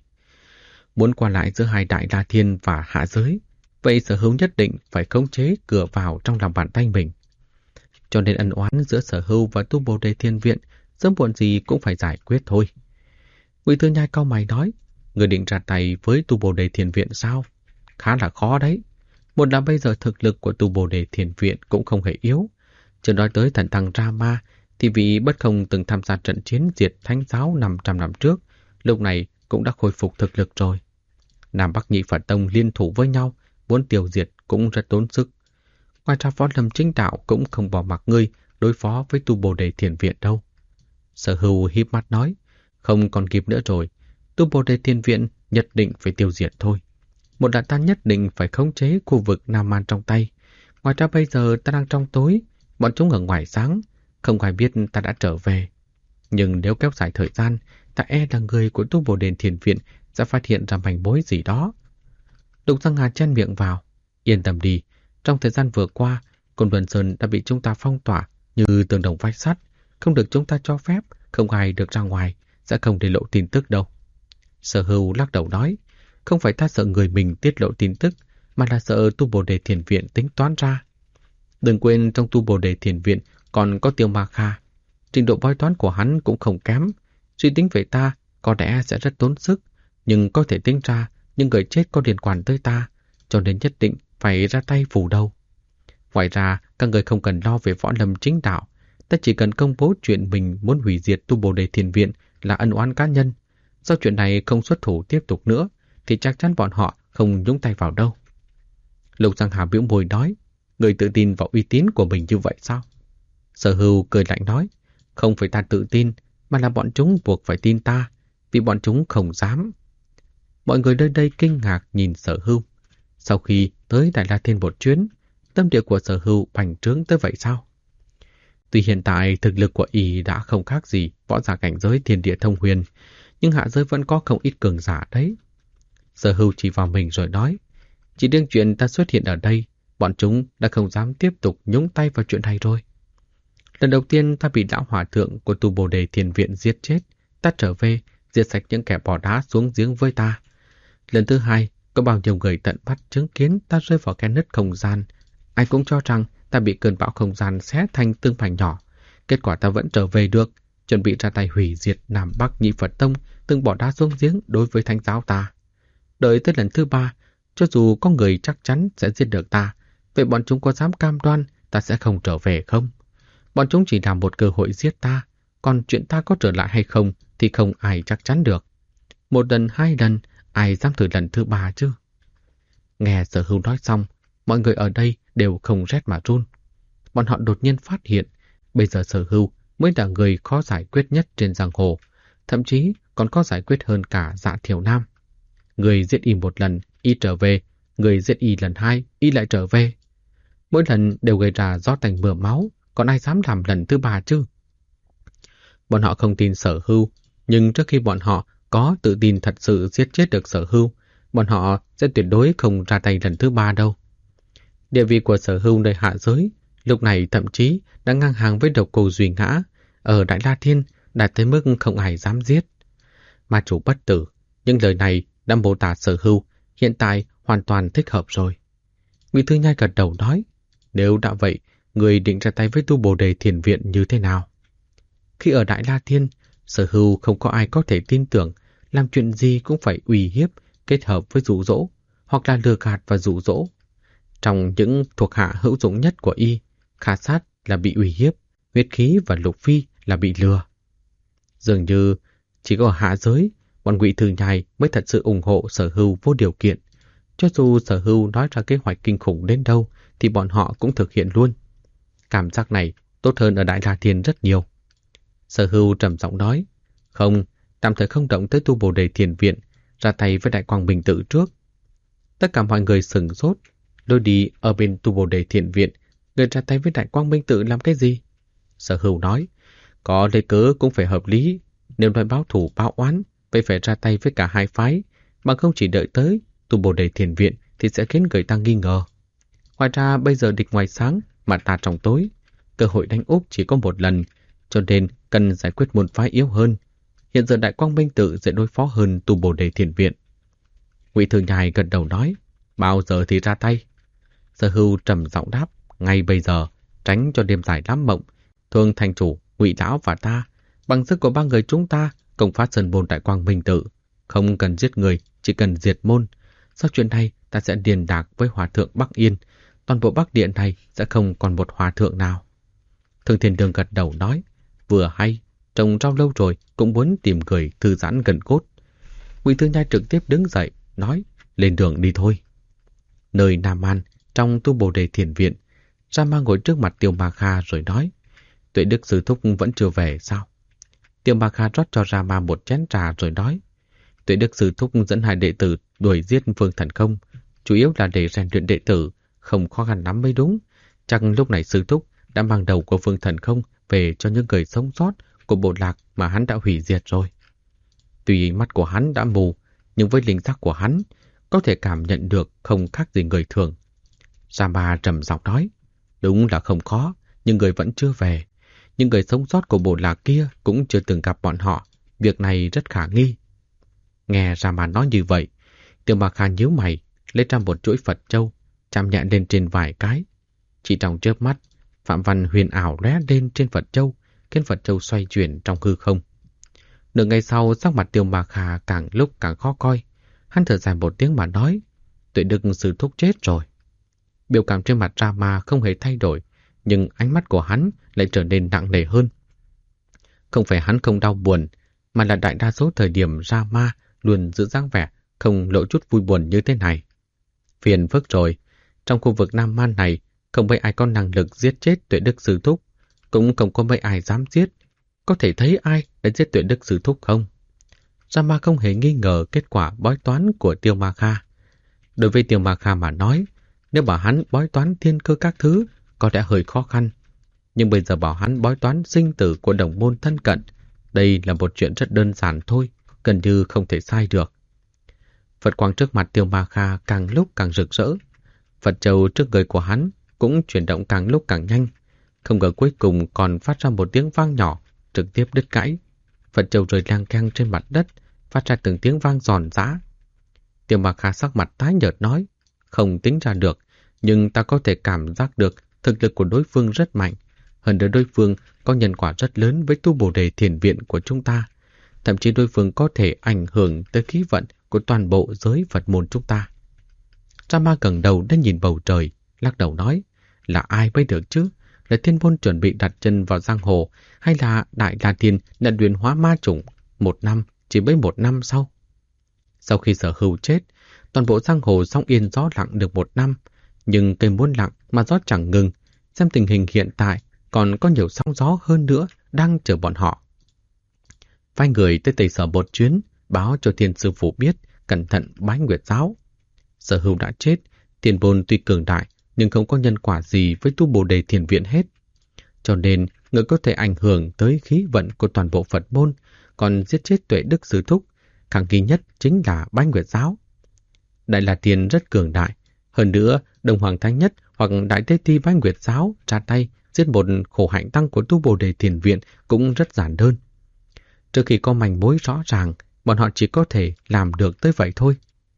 Muốn qua lại giữa hai Đại La Thiên và hạ giới, vậy Sở Hưu nhất định phải khống chế cửa vào trong lòng bàn tay mình. Cho nên ân oán giữa Sở Hưu và Tu Bồ Đề Thiên Viện sớm muộn gì cũng phải giải quyết thôi. Ngụy Tư Nhai cau mày nói, người định ra tay với Tu Bồ Đề Thiền Viện sao? Khá là khó đấy. Một là bây giờ thực lực của Tu Bồ Đề Thiền Viện cũng không hề yếu. Chưa nói tới thần thằng Rama, thì vị bất không từng tham gia trận chiến diệt thánh giáo 500 năm trước, lúc này cũng đã khôi phục thực lực rồi. Nam Bắc Nhị Phật Tông liên thủ với nhau, muốn tiêu diệt cũng rất tốn sức. Ngoài ra Võ Lâm Chính Đạo cũng không bỏ mặc ngươi đối phó với Tu Bồ Đề Thiền Viện đâu. Sở Hưu híp mắt nói, không còn kịp nữa rồi, Tu Bồ Đề Thiền Viện nhất định phải tiêu diệt thôi. Một là ta nhất định phải khống chế khu vực Nam Man trong tay. Ngoài ra bây giờ ta đang trong tối, bọn chúng ở ngoài sáng, không ai biết ta đã trở về. Nhưng nếu kéo dài thời gian, ta e là người của Tu Bồ Đề Thiền Viện sẽ phát hiện ra manh mối gì đó. Lục Giang Hà chen miệng vào, yên tâm đi, trong thời gian vừa qua, Côn Luân Sơn đã bị chúng ta phong tỏa như tường đồng vách sắt, không được chúng ta cho phép, không ai được ra ngoài, sẽ không để lộ tin tức đâu. Sở Hưu lắc đầu nói, không phải ta sợ người mình tiết lộ tin tức, mà là sợ Tu Bồ Đề Thiền Viện tính toán ra. Đừng quên trong Tu Bồ Đề Thiền Viện còn có Tiêu Ma Kha. Trình độ bói toán của hắn cũng không kém. Suy tính về ta có lẽ sẽ rất tốn sức, nhưng có thể tính ra những người chết có liên quan tới ta, cho nên nhất định phải ra tay phủ đầu. Ngoài ra, các người không cần lo về Võ Lâm Chính Đạo. Ta chỉ cần công bố chuyện mình muốn hủy diệt Tu Bồ Đề Thiền Viện là ân oán cá nhân. Sau chuyện này không xuất thủ tiếp tục nữa, thì chắc chắn bọn họ không nhúng tay vào đâu. Lục Giang Hà bĩu môi nói, người tự tin vào uy tín của mình như vậy sao? Sở Hưu cười lạnh nói, không phải ta tự tin, mà là bọn chúng buộc phải tin ta, vì bọn chúng không dám. Mọi người nơi đây kinh ngạc nhìn Sở Hưu. Sau khi tới Đại La Thiên một chuyến, tâm địa của Sở Hưu bành trướng tới vậy sao? Tuy hiện tại thực lực của y đã không khác gì võ giả cảnh giới thiên địa thông huyền, nhưng hạ giới vẫn có không ít cường giả đấy. Sở Hưu chỉ vào mình rồi nói, chỉ riêng chuyện ta xuất hiện ở đây, bọn chúng đã không dám tiếp tục nhúng tay vào chuyện này rồi. Lần đầu tiên ta bị lão hòa thượng của tu Bồ Đề Thiền Viện giết chết, ta trở về, diệt sạch những kẻ bỏ đá xuống giếng với ta. Lần thứ hai, có bao nhiêu người tận mắt chứng kiến ta rơi vào cái nứt không gian. Ai cũng cho rằng ta bị cơn bão không gian xé thành từng mảnh nhỏ. Kết quả ta vẫn trở về được, chuẩn bị ra tay hủy diệt Nam Bắc Nhị Phật Tông từng bỏ đá xuống giếng đối với thánh giáo ta. Đợi tới lần thứ ba, cho dù có người chắc chắn sẽ giết được ta, vậy bọn chúng có dám cam đoan ta sẽ không trở về không? Bọn chúng chỉ là một cơ hội giết ta, còn chuyện ta có trở lại hay không thì không ai chắc chắn được. Một lần, hai lần, ai dám thử lần thứ ba chứ? Nghe Sở Hưu nói xong, mọi người ở đây đều không rét mà run. Bọn họ đột nhiên phát hiện, bây giờ Sở Hưu mới là người khó giải quyết nhất trên giang hồ, thậm chí còn có giải quyết hơn cả Dạ Thiều Nam. Người giết y một lần, y trở về, người giết y lần hai, y lại trở về. Mỗi lần đều gây ra gió tanh mưa máu, còn ai dám làm lần thứ ba chứ? Bọn họ không tin Sở Hưu, nhưng trước khi bọn họ có tự tin thật sự giết chết được Sở Hưu, bọn họ sẽ tuyệt đối không ra tay lần thứ ba đâu. Địa vị của Sở Hưu nơi hạ giới, lúc này thậm chí đã ngang hàng với độc cô Duy Ngã, ở Đại La Thiên đạt tới mức không ai dám giết. Ma chủ bất tử, những lời này đã mô tả Sở Hưu hiện tại hoàn toàn thích hợp rồi. Ngụy Thư Nhai gật đầu nói, nếu đã vậy, người định ra tay với tu Bồ Đề Thiền Viện như thế nào? Khi ở Đại La Thiên, Sở Hưu không có ai có thể tin tưởng, làm chuyện gì cũng phải uy hiếp, kết hợp với dụ dỗ, hoặc là lừa gạt và dụ dỗ. Trong những thuộc hạ hữu dụng nhất của y, Khả Sát là bị uy hiếp, Huyết Khí và Lục Phi là bị lừa. Dường như chỉ có ở hạ giới, bọn Ngụy Thư Nhai mới thật sự ủng hộ Sở Hưu vô điều kiện. Cho dù Sở Hưu nói ra kế hoạch kinh khủng đến đâu, thì bọn họ cũng thực hiện luôn. Cảm giác này tốt hơn ở Đại La Thiên rất nhiều. Sở Hưu trầm giọng nói, không, tạm thời không động tới tu Bồ Đề Thiền Viện, ra tay với Đại Quang Minh Tự trước. Tất cả mọi người sửng sốt, đôi đi ở bên tu Bồ Đề Thiền Viện, người ra tay với Đại Quang Minh Tự làm cái gì? Sở Hưu nói, có lấy cớ cũng phải hợp lý, nếu nói báo thủ báo oán, vậy phải ra tay với cả hai phái, mà không chỉ đợi tới tu Bồ Đề Thiền Viện thì sẽ khiến người ta nghi ngờ. Ngoài ra bây giờ địch ngoài sáng, mà ta trong tối, cơ hội đánh úp chỉ có một lần, cho nên cần giải quyết một phái yếu hơn. Hiện giờ Đại Quang Minh Tự sẽ đối phó hơn tu Bồ Đề Thiền Viện. Ngụy Thư Nhai gật đầu nói, bao giờ thì ra tay? Sở Hưu trầm giọng đáp, ngay bây giờ, tránh cho đêm dài lắm mộng. Thương thành chủ, Ngụy Lão và ta, bằng sức của ba người chúng ta, công phá sơn môn Đại Quang Minh Tự. Không cần giết người, chỉ cần diệt môn. Sau chuyện này, ta sẽ điền đạc với Hòa Thượng Bắc Yên. Toàn bộ Bắc Điện này sẽ không còn một hòa thượng nào. Thương Thiên Đường gật đầu nói, vừa hay, trồng rau lâu rồi cũng muốn tìm người thư giãn gần cốt. Ngụy Thư Nhai trực tiếp đứng dậy, nói, lên đường đi thôi. Nơi Nam An, trong tu Bồ Đề Thiền Viện, Rama ngồi trước mặt Tiêu Ma Kha rồi nói, Tuệ Đức Sư Thúc vẫn chưa về sao? Tiêu Ma Kha rót cho Rama một chén trà rồi nói, Tuệ Đức Sư Thúc dẫn hai đệ tử đuổi giết Vương Thần Không, chủ yếu là để rèn luyện đệ tử, không khó khăn lắm mới đúng. Chắc lúc này Sư Thúc đã mang đầu của Vương Thần Không về cho những người sống sót của bộ lạc mà hắn đã hủy diệt rồi. Tuy mắt của hắn đã mù, nhưng với linh giác của hắn có thể cảm nhận được không khác gì người thường. Rama trầm giọng nói, đúng là không khó, nhưng người vẫn chưa về. Những người sống sót của bộ lạc kia cũng chưa từng gặp bọn họ, việc này rất khả nghi. Nghe Rama nói như vậy, Tiêu Ma Kha nhíu mày, lấy ra một chuỗi Phật châu, chạm nhẹ lên trên vài cái. Chỉ trong chớp mắt, phạm văn huyền ảo lóe lên trên Phật châu, khiến Phật châu xoay chuyển trong hư không. Nửa ngày sau, sắc mặt Tiêu Ma Kha càng lúc càng khó coi. Hắn thở dài một tiếng mà nói, Tuệ Đức Sư Thúc chết rồi. Biểu cảm trên mặt Rama không hề thay đổi, nhưng ánh mắt của hắn lại trở nên nặng nề hơn. Không phải hắn không đau buồn, mà là đại đa số thời điểm Rama luôn giữ dáng vẻ không lộ chút vui buồn như thế này. Phiền phức rồi, trong khu vực Nam Man này không mấy ai có năng lực giết chết Tuệ Đức Sư Thúc, cũng không có mấy ai dám giết. Có thể thấy ai đã giết Tuệ Đức Sư Thúc không? Rama không hề nghi ngờ kết quả bói toán của Tiêu Ma Kha. Đối với Tiêu Ma Kha mà nói, nếu bảo hắn bói toán thiên cơ các thứ có lẽ hơi khó khăn. Nhưng bây giờ bảo hắn bói toán sinh tử của đồng môn thân cận, đây là một chuyện rất đơn giản thôi, gần như không thể sai được. Phật quang trước mặt Tiêu Ma Kha càng lúc càng rực rỡ. Phật châu trước người của hắn cũng chuyển động càng lúc càng nhanh. Không ngờ cuối cùng còn phát ra một tiếng vang nhỏ, trực tiếp đứt gãy. Phật châu rơi lang keng trên mặt đất, phát ra từng tiếng vang giòn giã. Tiêu Ma Kha sắc mặt tái nhợt nói, không tính ra được, nhưng ta có thể cảm giác được thực lực của đối phương rất mạnh. Hơn nữa đối phương có nhân quả rất lớn với tu Bồ Đề Thiền Viện của chúng ta. Thậm chí đối phương có thể ảnh hưởng tới khí vận của toàn bộ giới Phật môn chúng ta. Rama ngẩng đầu đến nhìn bầu trời, lắc đầu nói, là ai mới được chứ? Là Thiên Môn chuẩn bị đặt chân vào giang hồ, hay là Đại La Thiên nhận luyện hóa ma chủng 1 năm, chỉ mới 1 năm sau? Sau khi Sở Hưu chết, toàn bộ giang hồ sóng yên gió lặng được 1 năm, nhưng cây muốn lặng mà gió chẳng ngừng. Xem tình hình hiện tại, còn có nhiều sóng gió hơn nữa đang chờ bọn họ. Phái người tới Tây Sở một chuyến, báo cho Thiên Sư Phụ biết, cẩn thận bái Nguyệt Giáo. Sở Hưu đã chết, Thiên Môn tuy cường đại, nhưng không có nhân quả gì với tu Bồ Đề Thiền Viện hết. Cho nên, người có thể ảnh hưởng tới khí vận của toàn bộ Phật môn, còn giết chết Tuệ Đức Sư Thúc, khả nghi nhất chính là Bái Nguyệt Giáo. Đại La Thiên rất cường đại, hơn nữa, Đông Hoàng Thái Nhất hoặc Đại Tế Ti Bái Nguyệt Giáo ra tay giết một khổ hạnh tăng của tu Bồ Đề Thiền Viện cũng rất giản đơn. Trước khi có manh mối rõ ràng, bọn họ chỉ có thể làm được tới vậy thôi.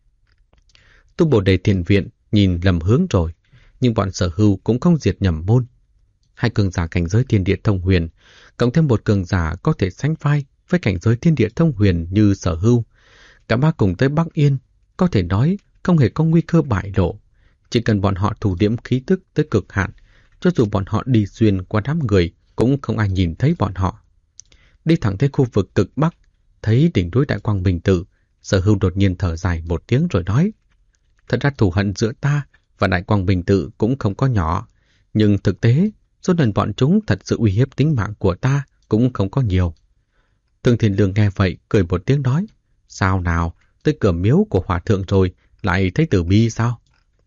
Tu Bồ Đề Thiền Viện nhìn lầm hướng rồi, nhưng bọn Sở Hưu cũng không diệt nhầm môn. 2 cường giả cảnh giới thiên địa thông huyền, cộng thêm một cường giả có thể sánh vai với cảnh giới thiên địa thông huyền như Sở Hưu. Cả 3 cùng tới Bắc Yên, có thể nói không hề có nguy cơ bại lộ. Chỉ cần bọn họ thủ điểm khí tức tới cực hạn, cho dù bọn họ đi xuyên qua đám người, cũng không ai nhìn thấy bọn họ. Đi thẳng tới khu vực cực Bắc, thấy đỉnh núi Đại Quang Minh Tự, Sở Hưu đột nhiên thở dài một tiếng rồi nói, thật ra thù hận giữa ta và Đại Quang Minh Tự cũng không có nhỏ, nhưng thực tế, số lần bọn chúng thật sự uy hiếp tính mạng của ta cũng không có nhiều. Thương Thiên Lương nghe vậy, cười một tiếng nói, sao nào, tới cửa miếu của Hòa Thượng rồi, lại thấy Từ Bi sao?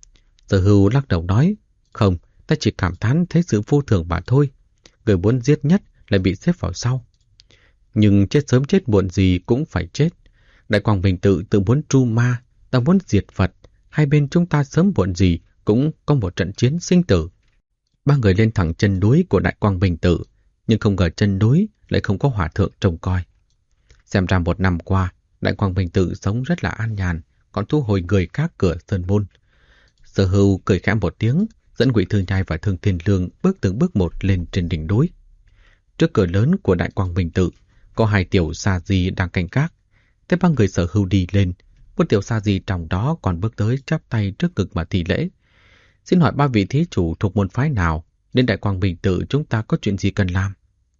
Sở Hưu lắc đầu nói, không, ta chỉ cảm thán thấy sự vô thường mà thôi. Người muốn giết nhất lại bị xếp vào sau. Nhưng chết sớm chết muộn gì cũng phải chết. Đại Quang Minh Tự tự muốn tru ma, ta muốn diệt Phật. Hai bên chúng ta sớm muộn gì cũng có một trận chiến sinh tử. 3 người lên thẳng chân núi của Đại Quang Minh Tự, nhưng không ngờ chân núi lại không có Hòa Thượng trông coi. Xem ra 1 năm qua, Đại Quang Minh Tự sống rất là an nhàn, còn thu hồi người các cửa sơn môn. Sở Hưu cười khẽ một tiếng, dẫn Ngụy Thư Nhai và Thương Thiên Lương bước từng bước một lên trên đỉnh núi. Trước cửa lớn của Đại Quang Minh Tự, có 2 tiểu sa di đang canh gác. Thấy 3 người Sở Hưu đi lên, một tiểu sa di trong đó còn bước tới chắp tay trước ngực mà thi lễ. Xin hỏi 3 vị thí chủ thuộc môn phái nào, đến Đại Quang Minh Tự chúng ta có chuyện gì cần làm?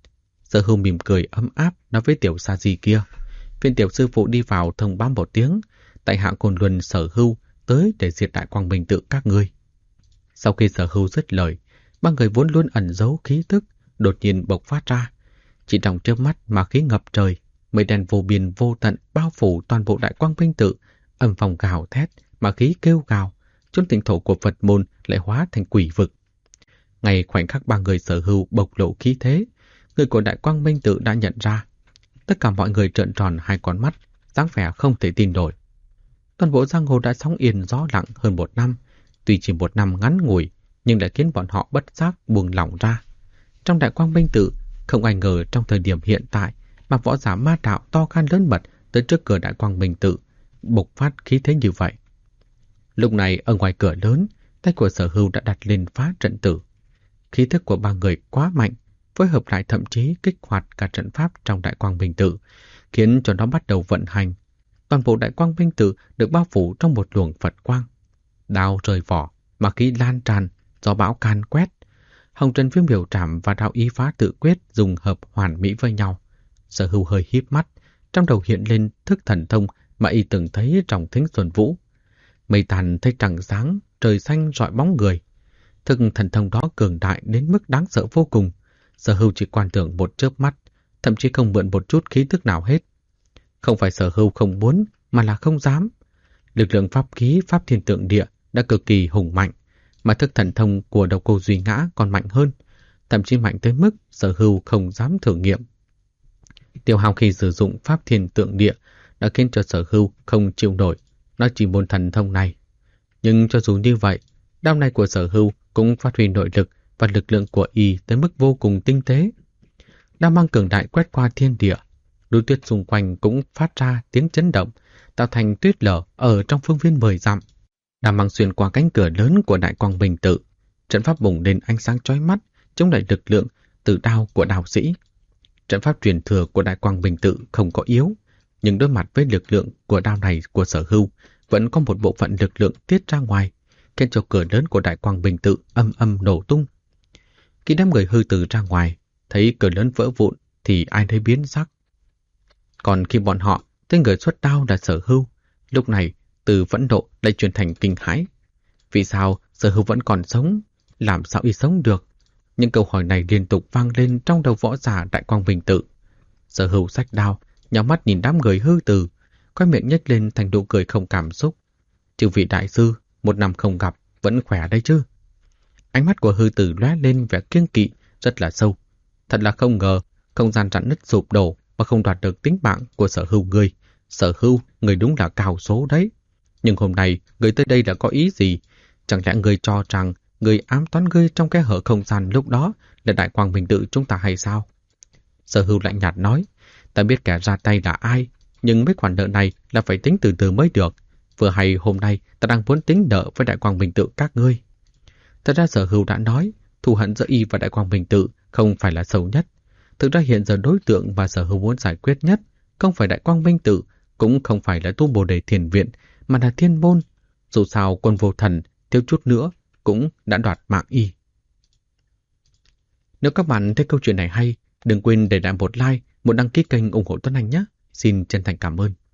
Sở Hưu mỉm cười ấm áp nói với tiểu sa di kia, viên tiểu sư phụ đi vào thông báo một tiếng, tại hạ Côn Luân Sở Hưu tới để diệt Đại Quang Minh Tự các ngươi. Sau khi Sở Hưu dứt lời, 3 người vốn luôn ẩn giấu khí tức đột nhiên bộc phát ra. Chỉ trong chớp mắt mà khí ngập trời, mây đen vô biên vô tận bao phủ toàn bộ Đại Quang Minh Tự, âm phong gào thét mà khí kêu gào, chốn tỉnh thổ của Phật môn lại hóa thành quỷ vực. Ngay khoảnh khắc 3 người Sở Hưu bộc lộ khí thế, người của Đại Quang Minh Tự đã nhận ra. Tất cả mọi người trợn tròn 2 con mắt, dáng vẻ không thể tin nổi. Toàn bộ giang hồ đã sóng yên gió lặng hơn 1 năm, tuy chỉ 1 năm ngắn ngủi, nhưng lại khiến bọn họ bất giác buông lỏng ra. Trong Đại Quang Minh Tự, không ai ngờ trong thời điểm hiện tại mà võ giả ma đạo to gan lớn mật tới trước cửa Đại Quang Minh Tự, bộc phát khí thế như vậy. Lúc này ở ngoài cửa lớn, tay của Sở Hưu đã đặt lên phá trận tử. Khí thức của 3 người quá mạnh, phối hợp lại thậm chí kích hoạt cả trận pháp trong Đại Quang Minh Tự, khiến cho nó bắt đầu vận hành. Toàn bộ Đại Quang Minh Tự được bao phủ trong một luồng Phật quang. Đao rời vỏ, mà khí lan tràn, gió bão can quét. Hồng Trần Viêm Biểu Trảm và Đạo Ý Phá Tự Quyết dùng hợp hoàn mỹ với nhau. Sở Hưu hơi híp mắt, trong đầu hiện lên thức thần thông mà y từng thấy trong Thính Xuân Vũ. Mây tàn thấy trăng sáng, trời xanh rọi bóng người. Thức thần thông đó cường đại đến mức đáng sợ vô cùng. Sở Hưu chỉ quan tưởng một chớp mắt, thậm chí không mượn một chút khí tức nào hết. Không phải Sở Hưu không muốn, mà là không dám. Lực lượng pháp khí Pháp Thiên Tượng Địa đã cực kỳ hùng mạnh, mà thức thần thông của Độc Cô Duy Ngã còn mạnh hơn, thậm chí mạnh tới mức Sở Hưu không dám thử nghiệm. Tiêu hao khi sử dụng Pháp Thiên Tượng Địa đã khiến cho Sở Hưu không chịu nổi, nói chỉ môn thần thông này. Nhưng cho dù như vậy, đao này của Sở Hưu cũng phát huy nội lực và lực lượng của y tới mức vô cùng tinh tế. Đao mang cường đại quét qua thiên địa, núi tuyết xung quanh cũng phát ra tiếng chấn động, tạo thành tuyết lở ở trong phương viên 10 dặm. Đao mang xuyên qua cánh cửa lớn của Đại Quang Bình Tự, trận pháp bùng lên ánh sáng chói mắt, chống lại lực lượng từ đao của đạo sĩ. Trận pháp truyền thừa của Đại Quang Bình Tự không có yếu, nhưng đối mặt với lực lượng của đao này của Sở Hưu, vẫn có một bộ phận lực lượng tiết ra ngoài, khiến cho cửa lớn của Đại Quang Bình Tự âm âm nổ tung. Khi đám người hư tử ra ngoài, thấy cửa lớn vỡ vụn thì ai nấy biến sắc. Còn khi bọn họ thấy người xuất đao là Sở Hưu, lúc này từ phẫn nộ lại chuyển thành kinh hãi. Vì sao Sở Hưu vẫn còn sống? Làm sao y sống được? Những câu hỏi này liên tục vang lên trong đầu võ giả Đại Quang Bình Tự. Sở Hưu xách đao, nhắm mắt nhìn đám người hư tử, quay miệng nhếch lên thành nụ cười không cảm xúc. Chư vị đại sư, 1 năm không gặp, vẫn khỏe đây chứ? Ánh mắt của hư tử lóe lên vẻ kiêng kỵ rất là sâu. Thật là không ngờ, không gian rạn nứt sụp đổ mà không đoạt được tính mạng của Sở Hưu ngươi. Sở Hưu, người đúng là cao số đấy. Nhưng hôm nay, người tới đây đã có ý gì? Chẳng lẽ người cho rằng người ám toán ngươi trong cái hở không gian lúc đó là Đại Quang Bình Tự chúng ta hay sao? Sở Hưu lạnh nhạt nói, ta biết kẻ ra tay là ai, nhưng mấy khoản nợ này là phải tính từ từ mới được. Vừa hay hôm nay ta đang muốn tính nợ với Đại Quang Bình Tự các ngươi. Thật ra Sở Hưu đã nói, thù hận giữa y và Đại Quang Bình Tự không phải là sâu nhất. Thực ra hiện giờ đối tượng mà Sở Hưu muốn giải quyết nhất không phải Đại Quang Bình Tự, cũng không phải là tu Bồ Đề Thiền Viện, mà là Thiên Môn. Dù sao Quân Vô Thần thiếu chút nữa cũng đã đoạt mạng y. Nếu các bạn thấy câu chuyện này hay, đừng quên để lại một like, một đăng ký kênh ủng hộ Tuấn Anh nhé. Xin chân thành cảm ơn.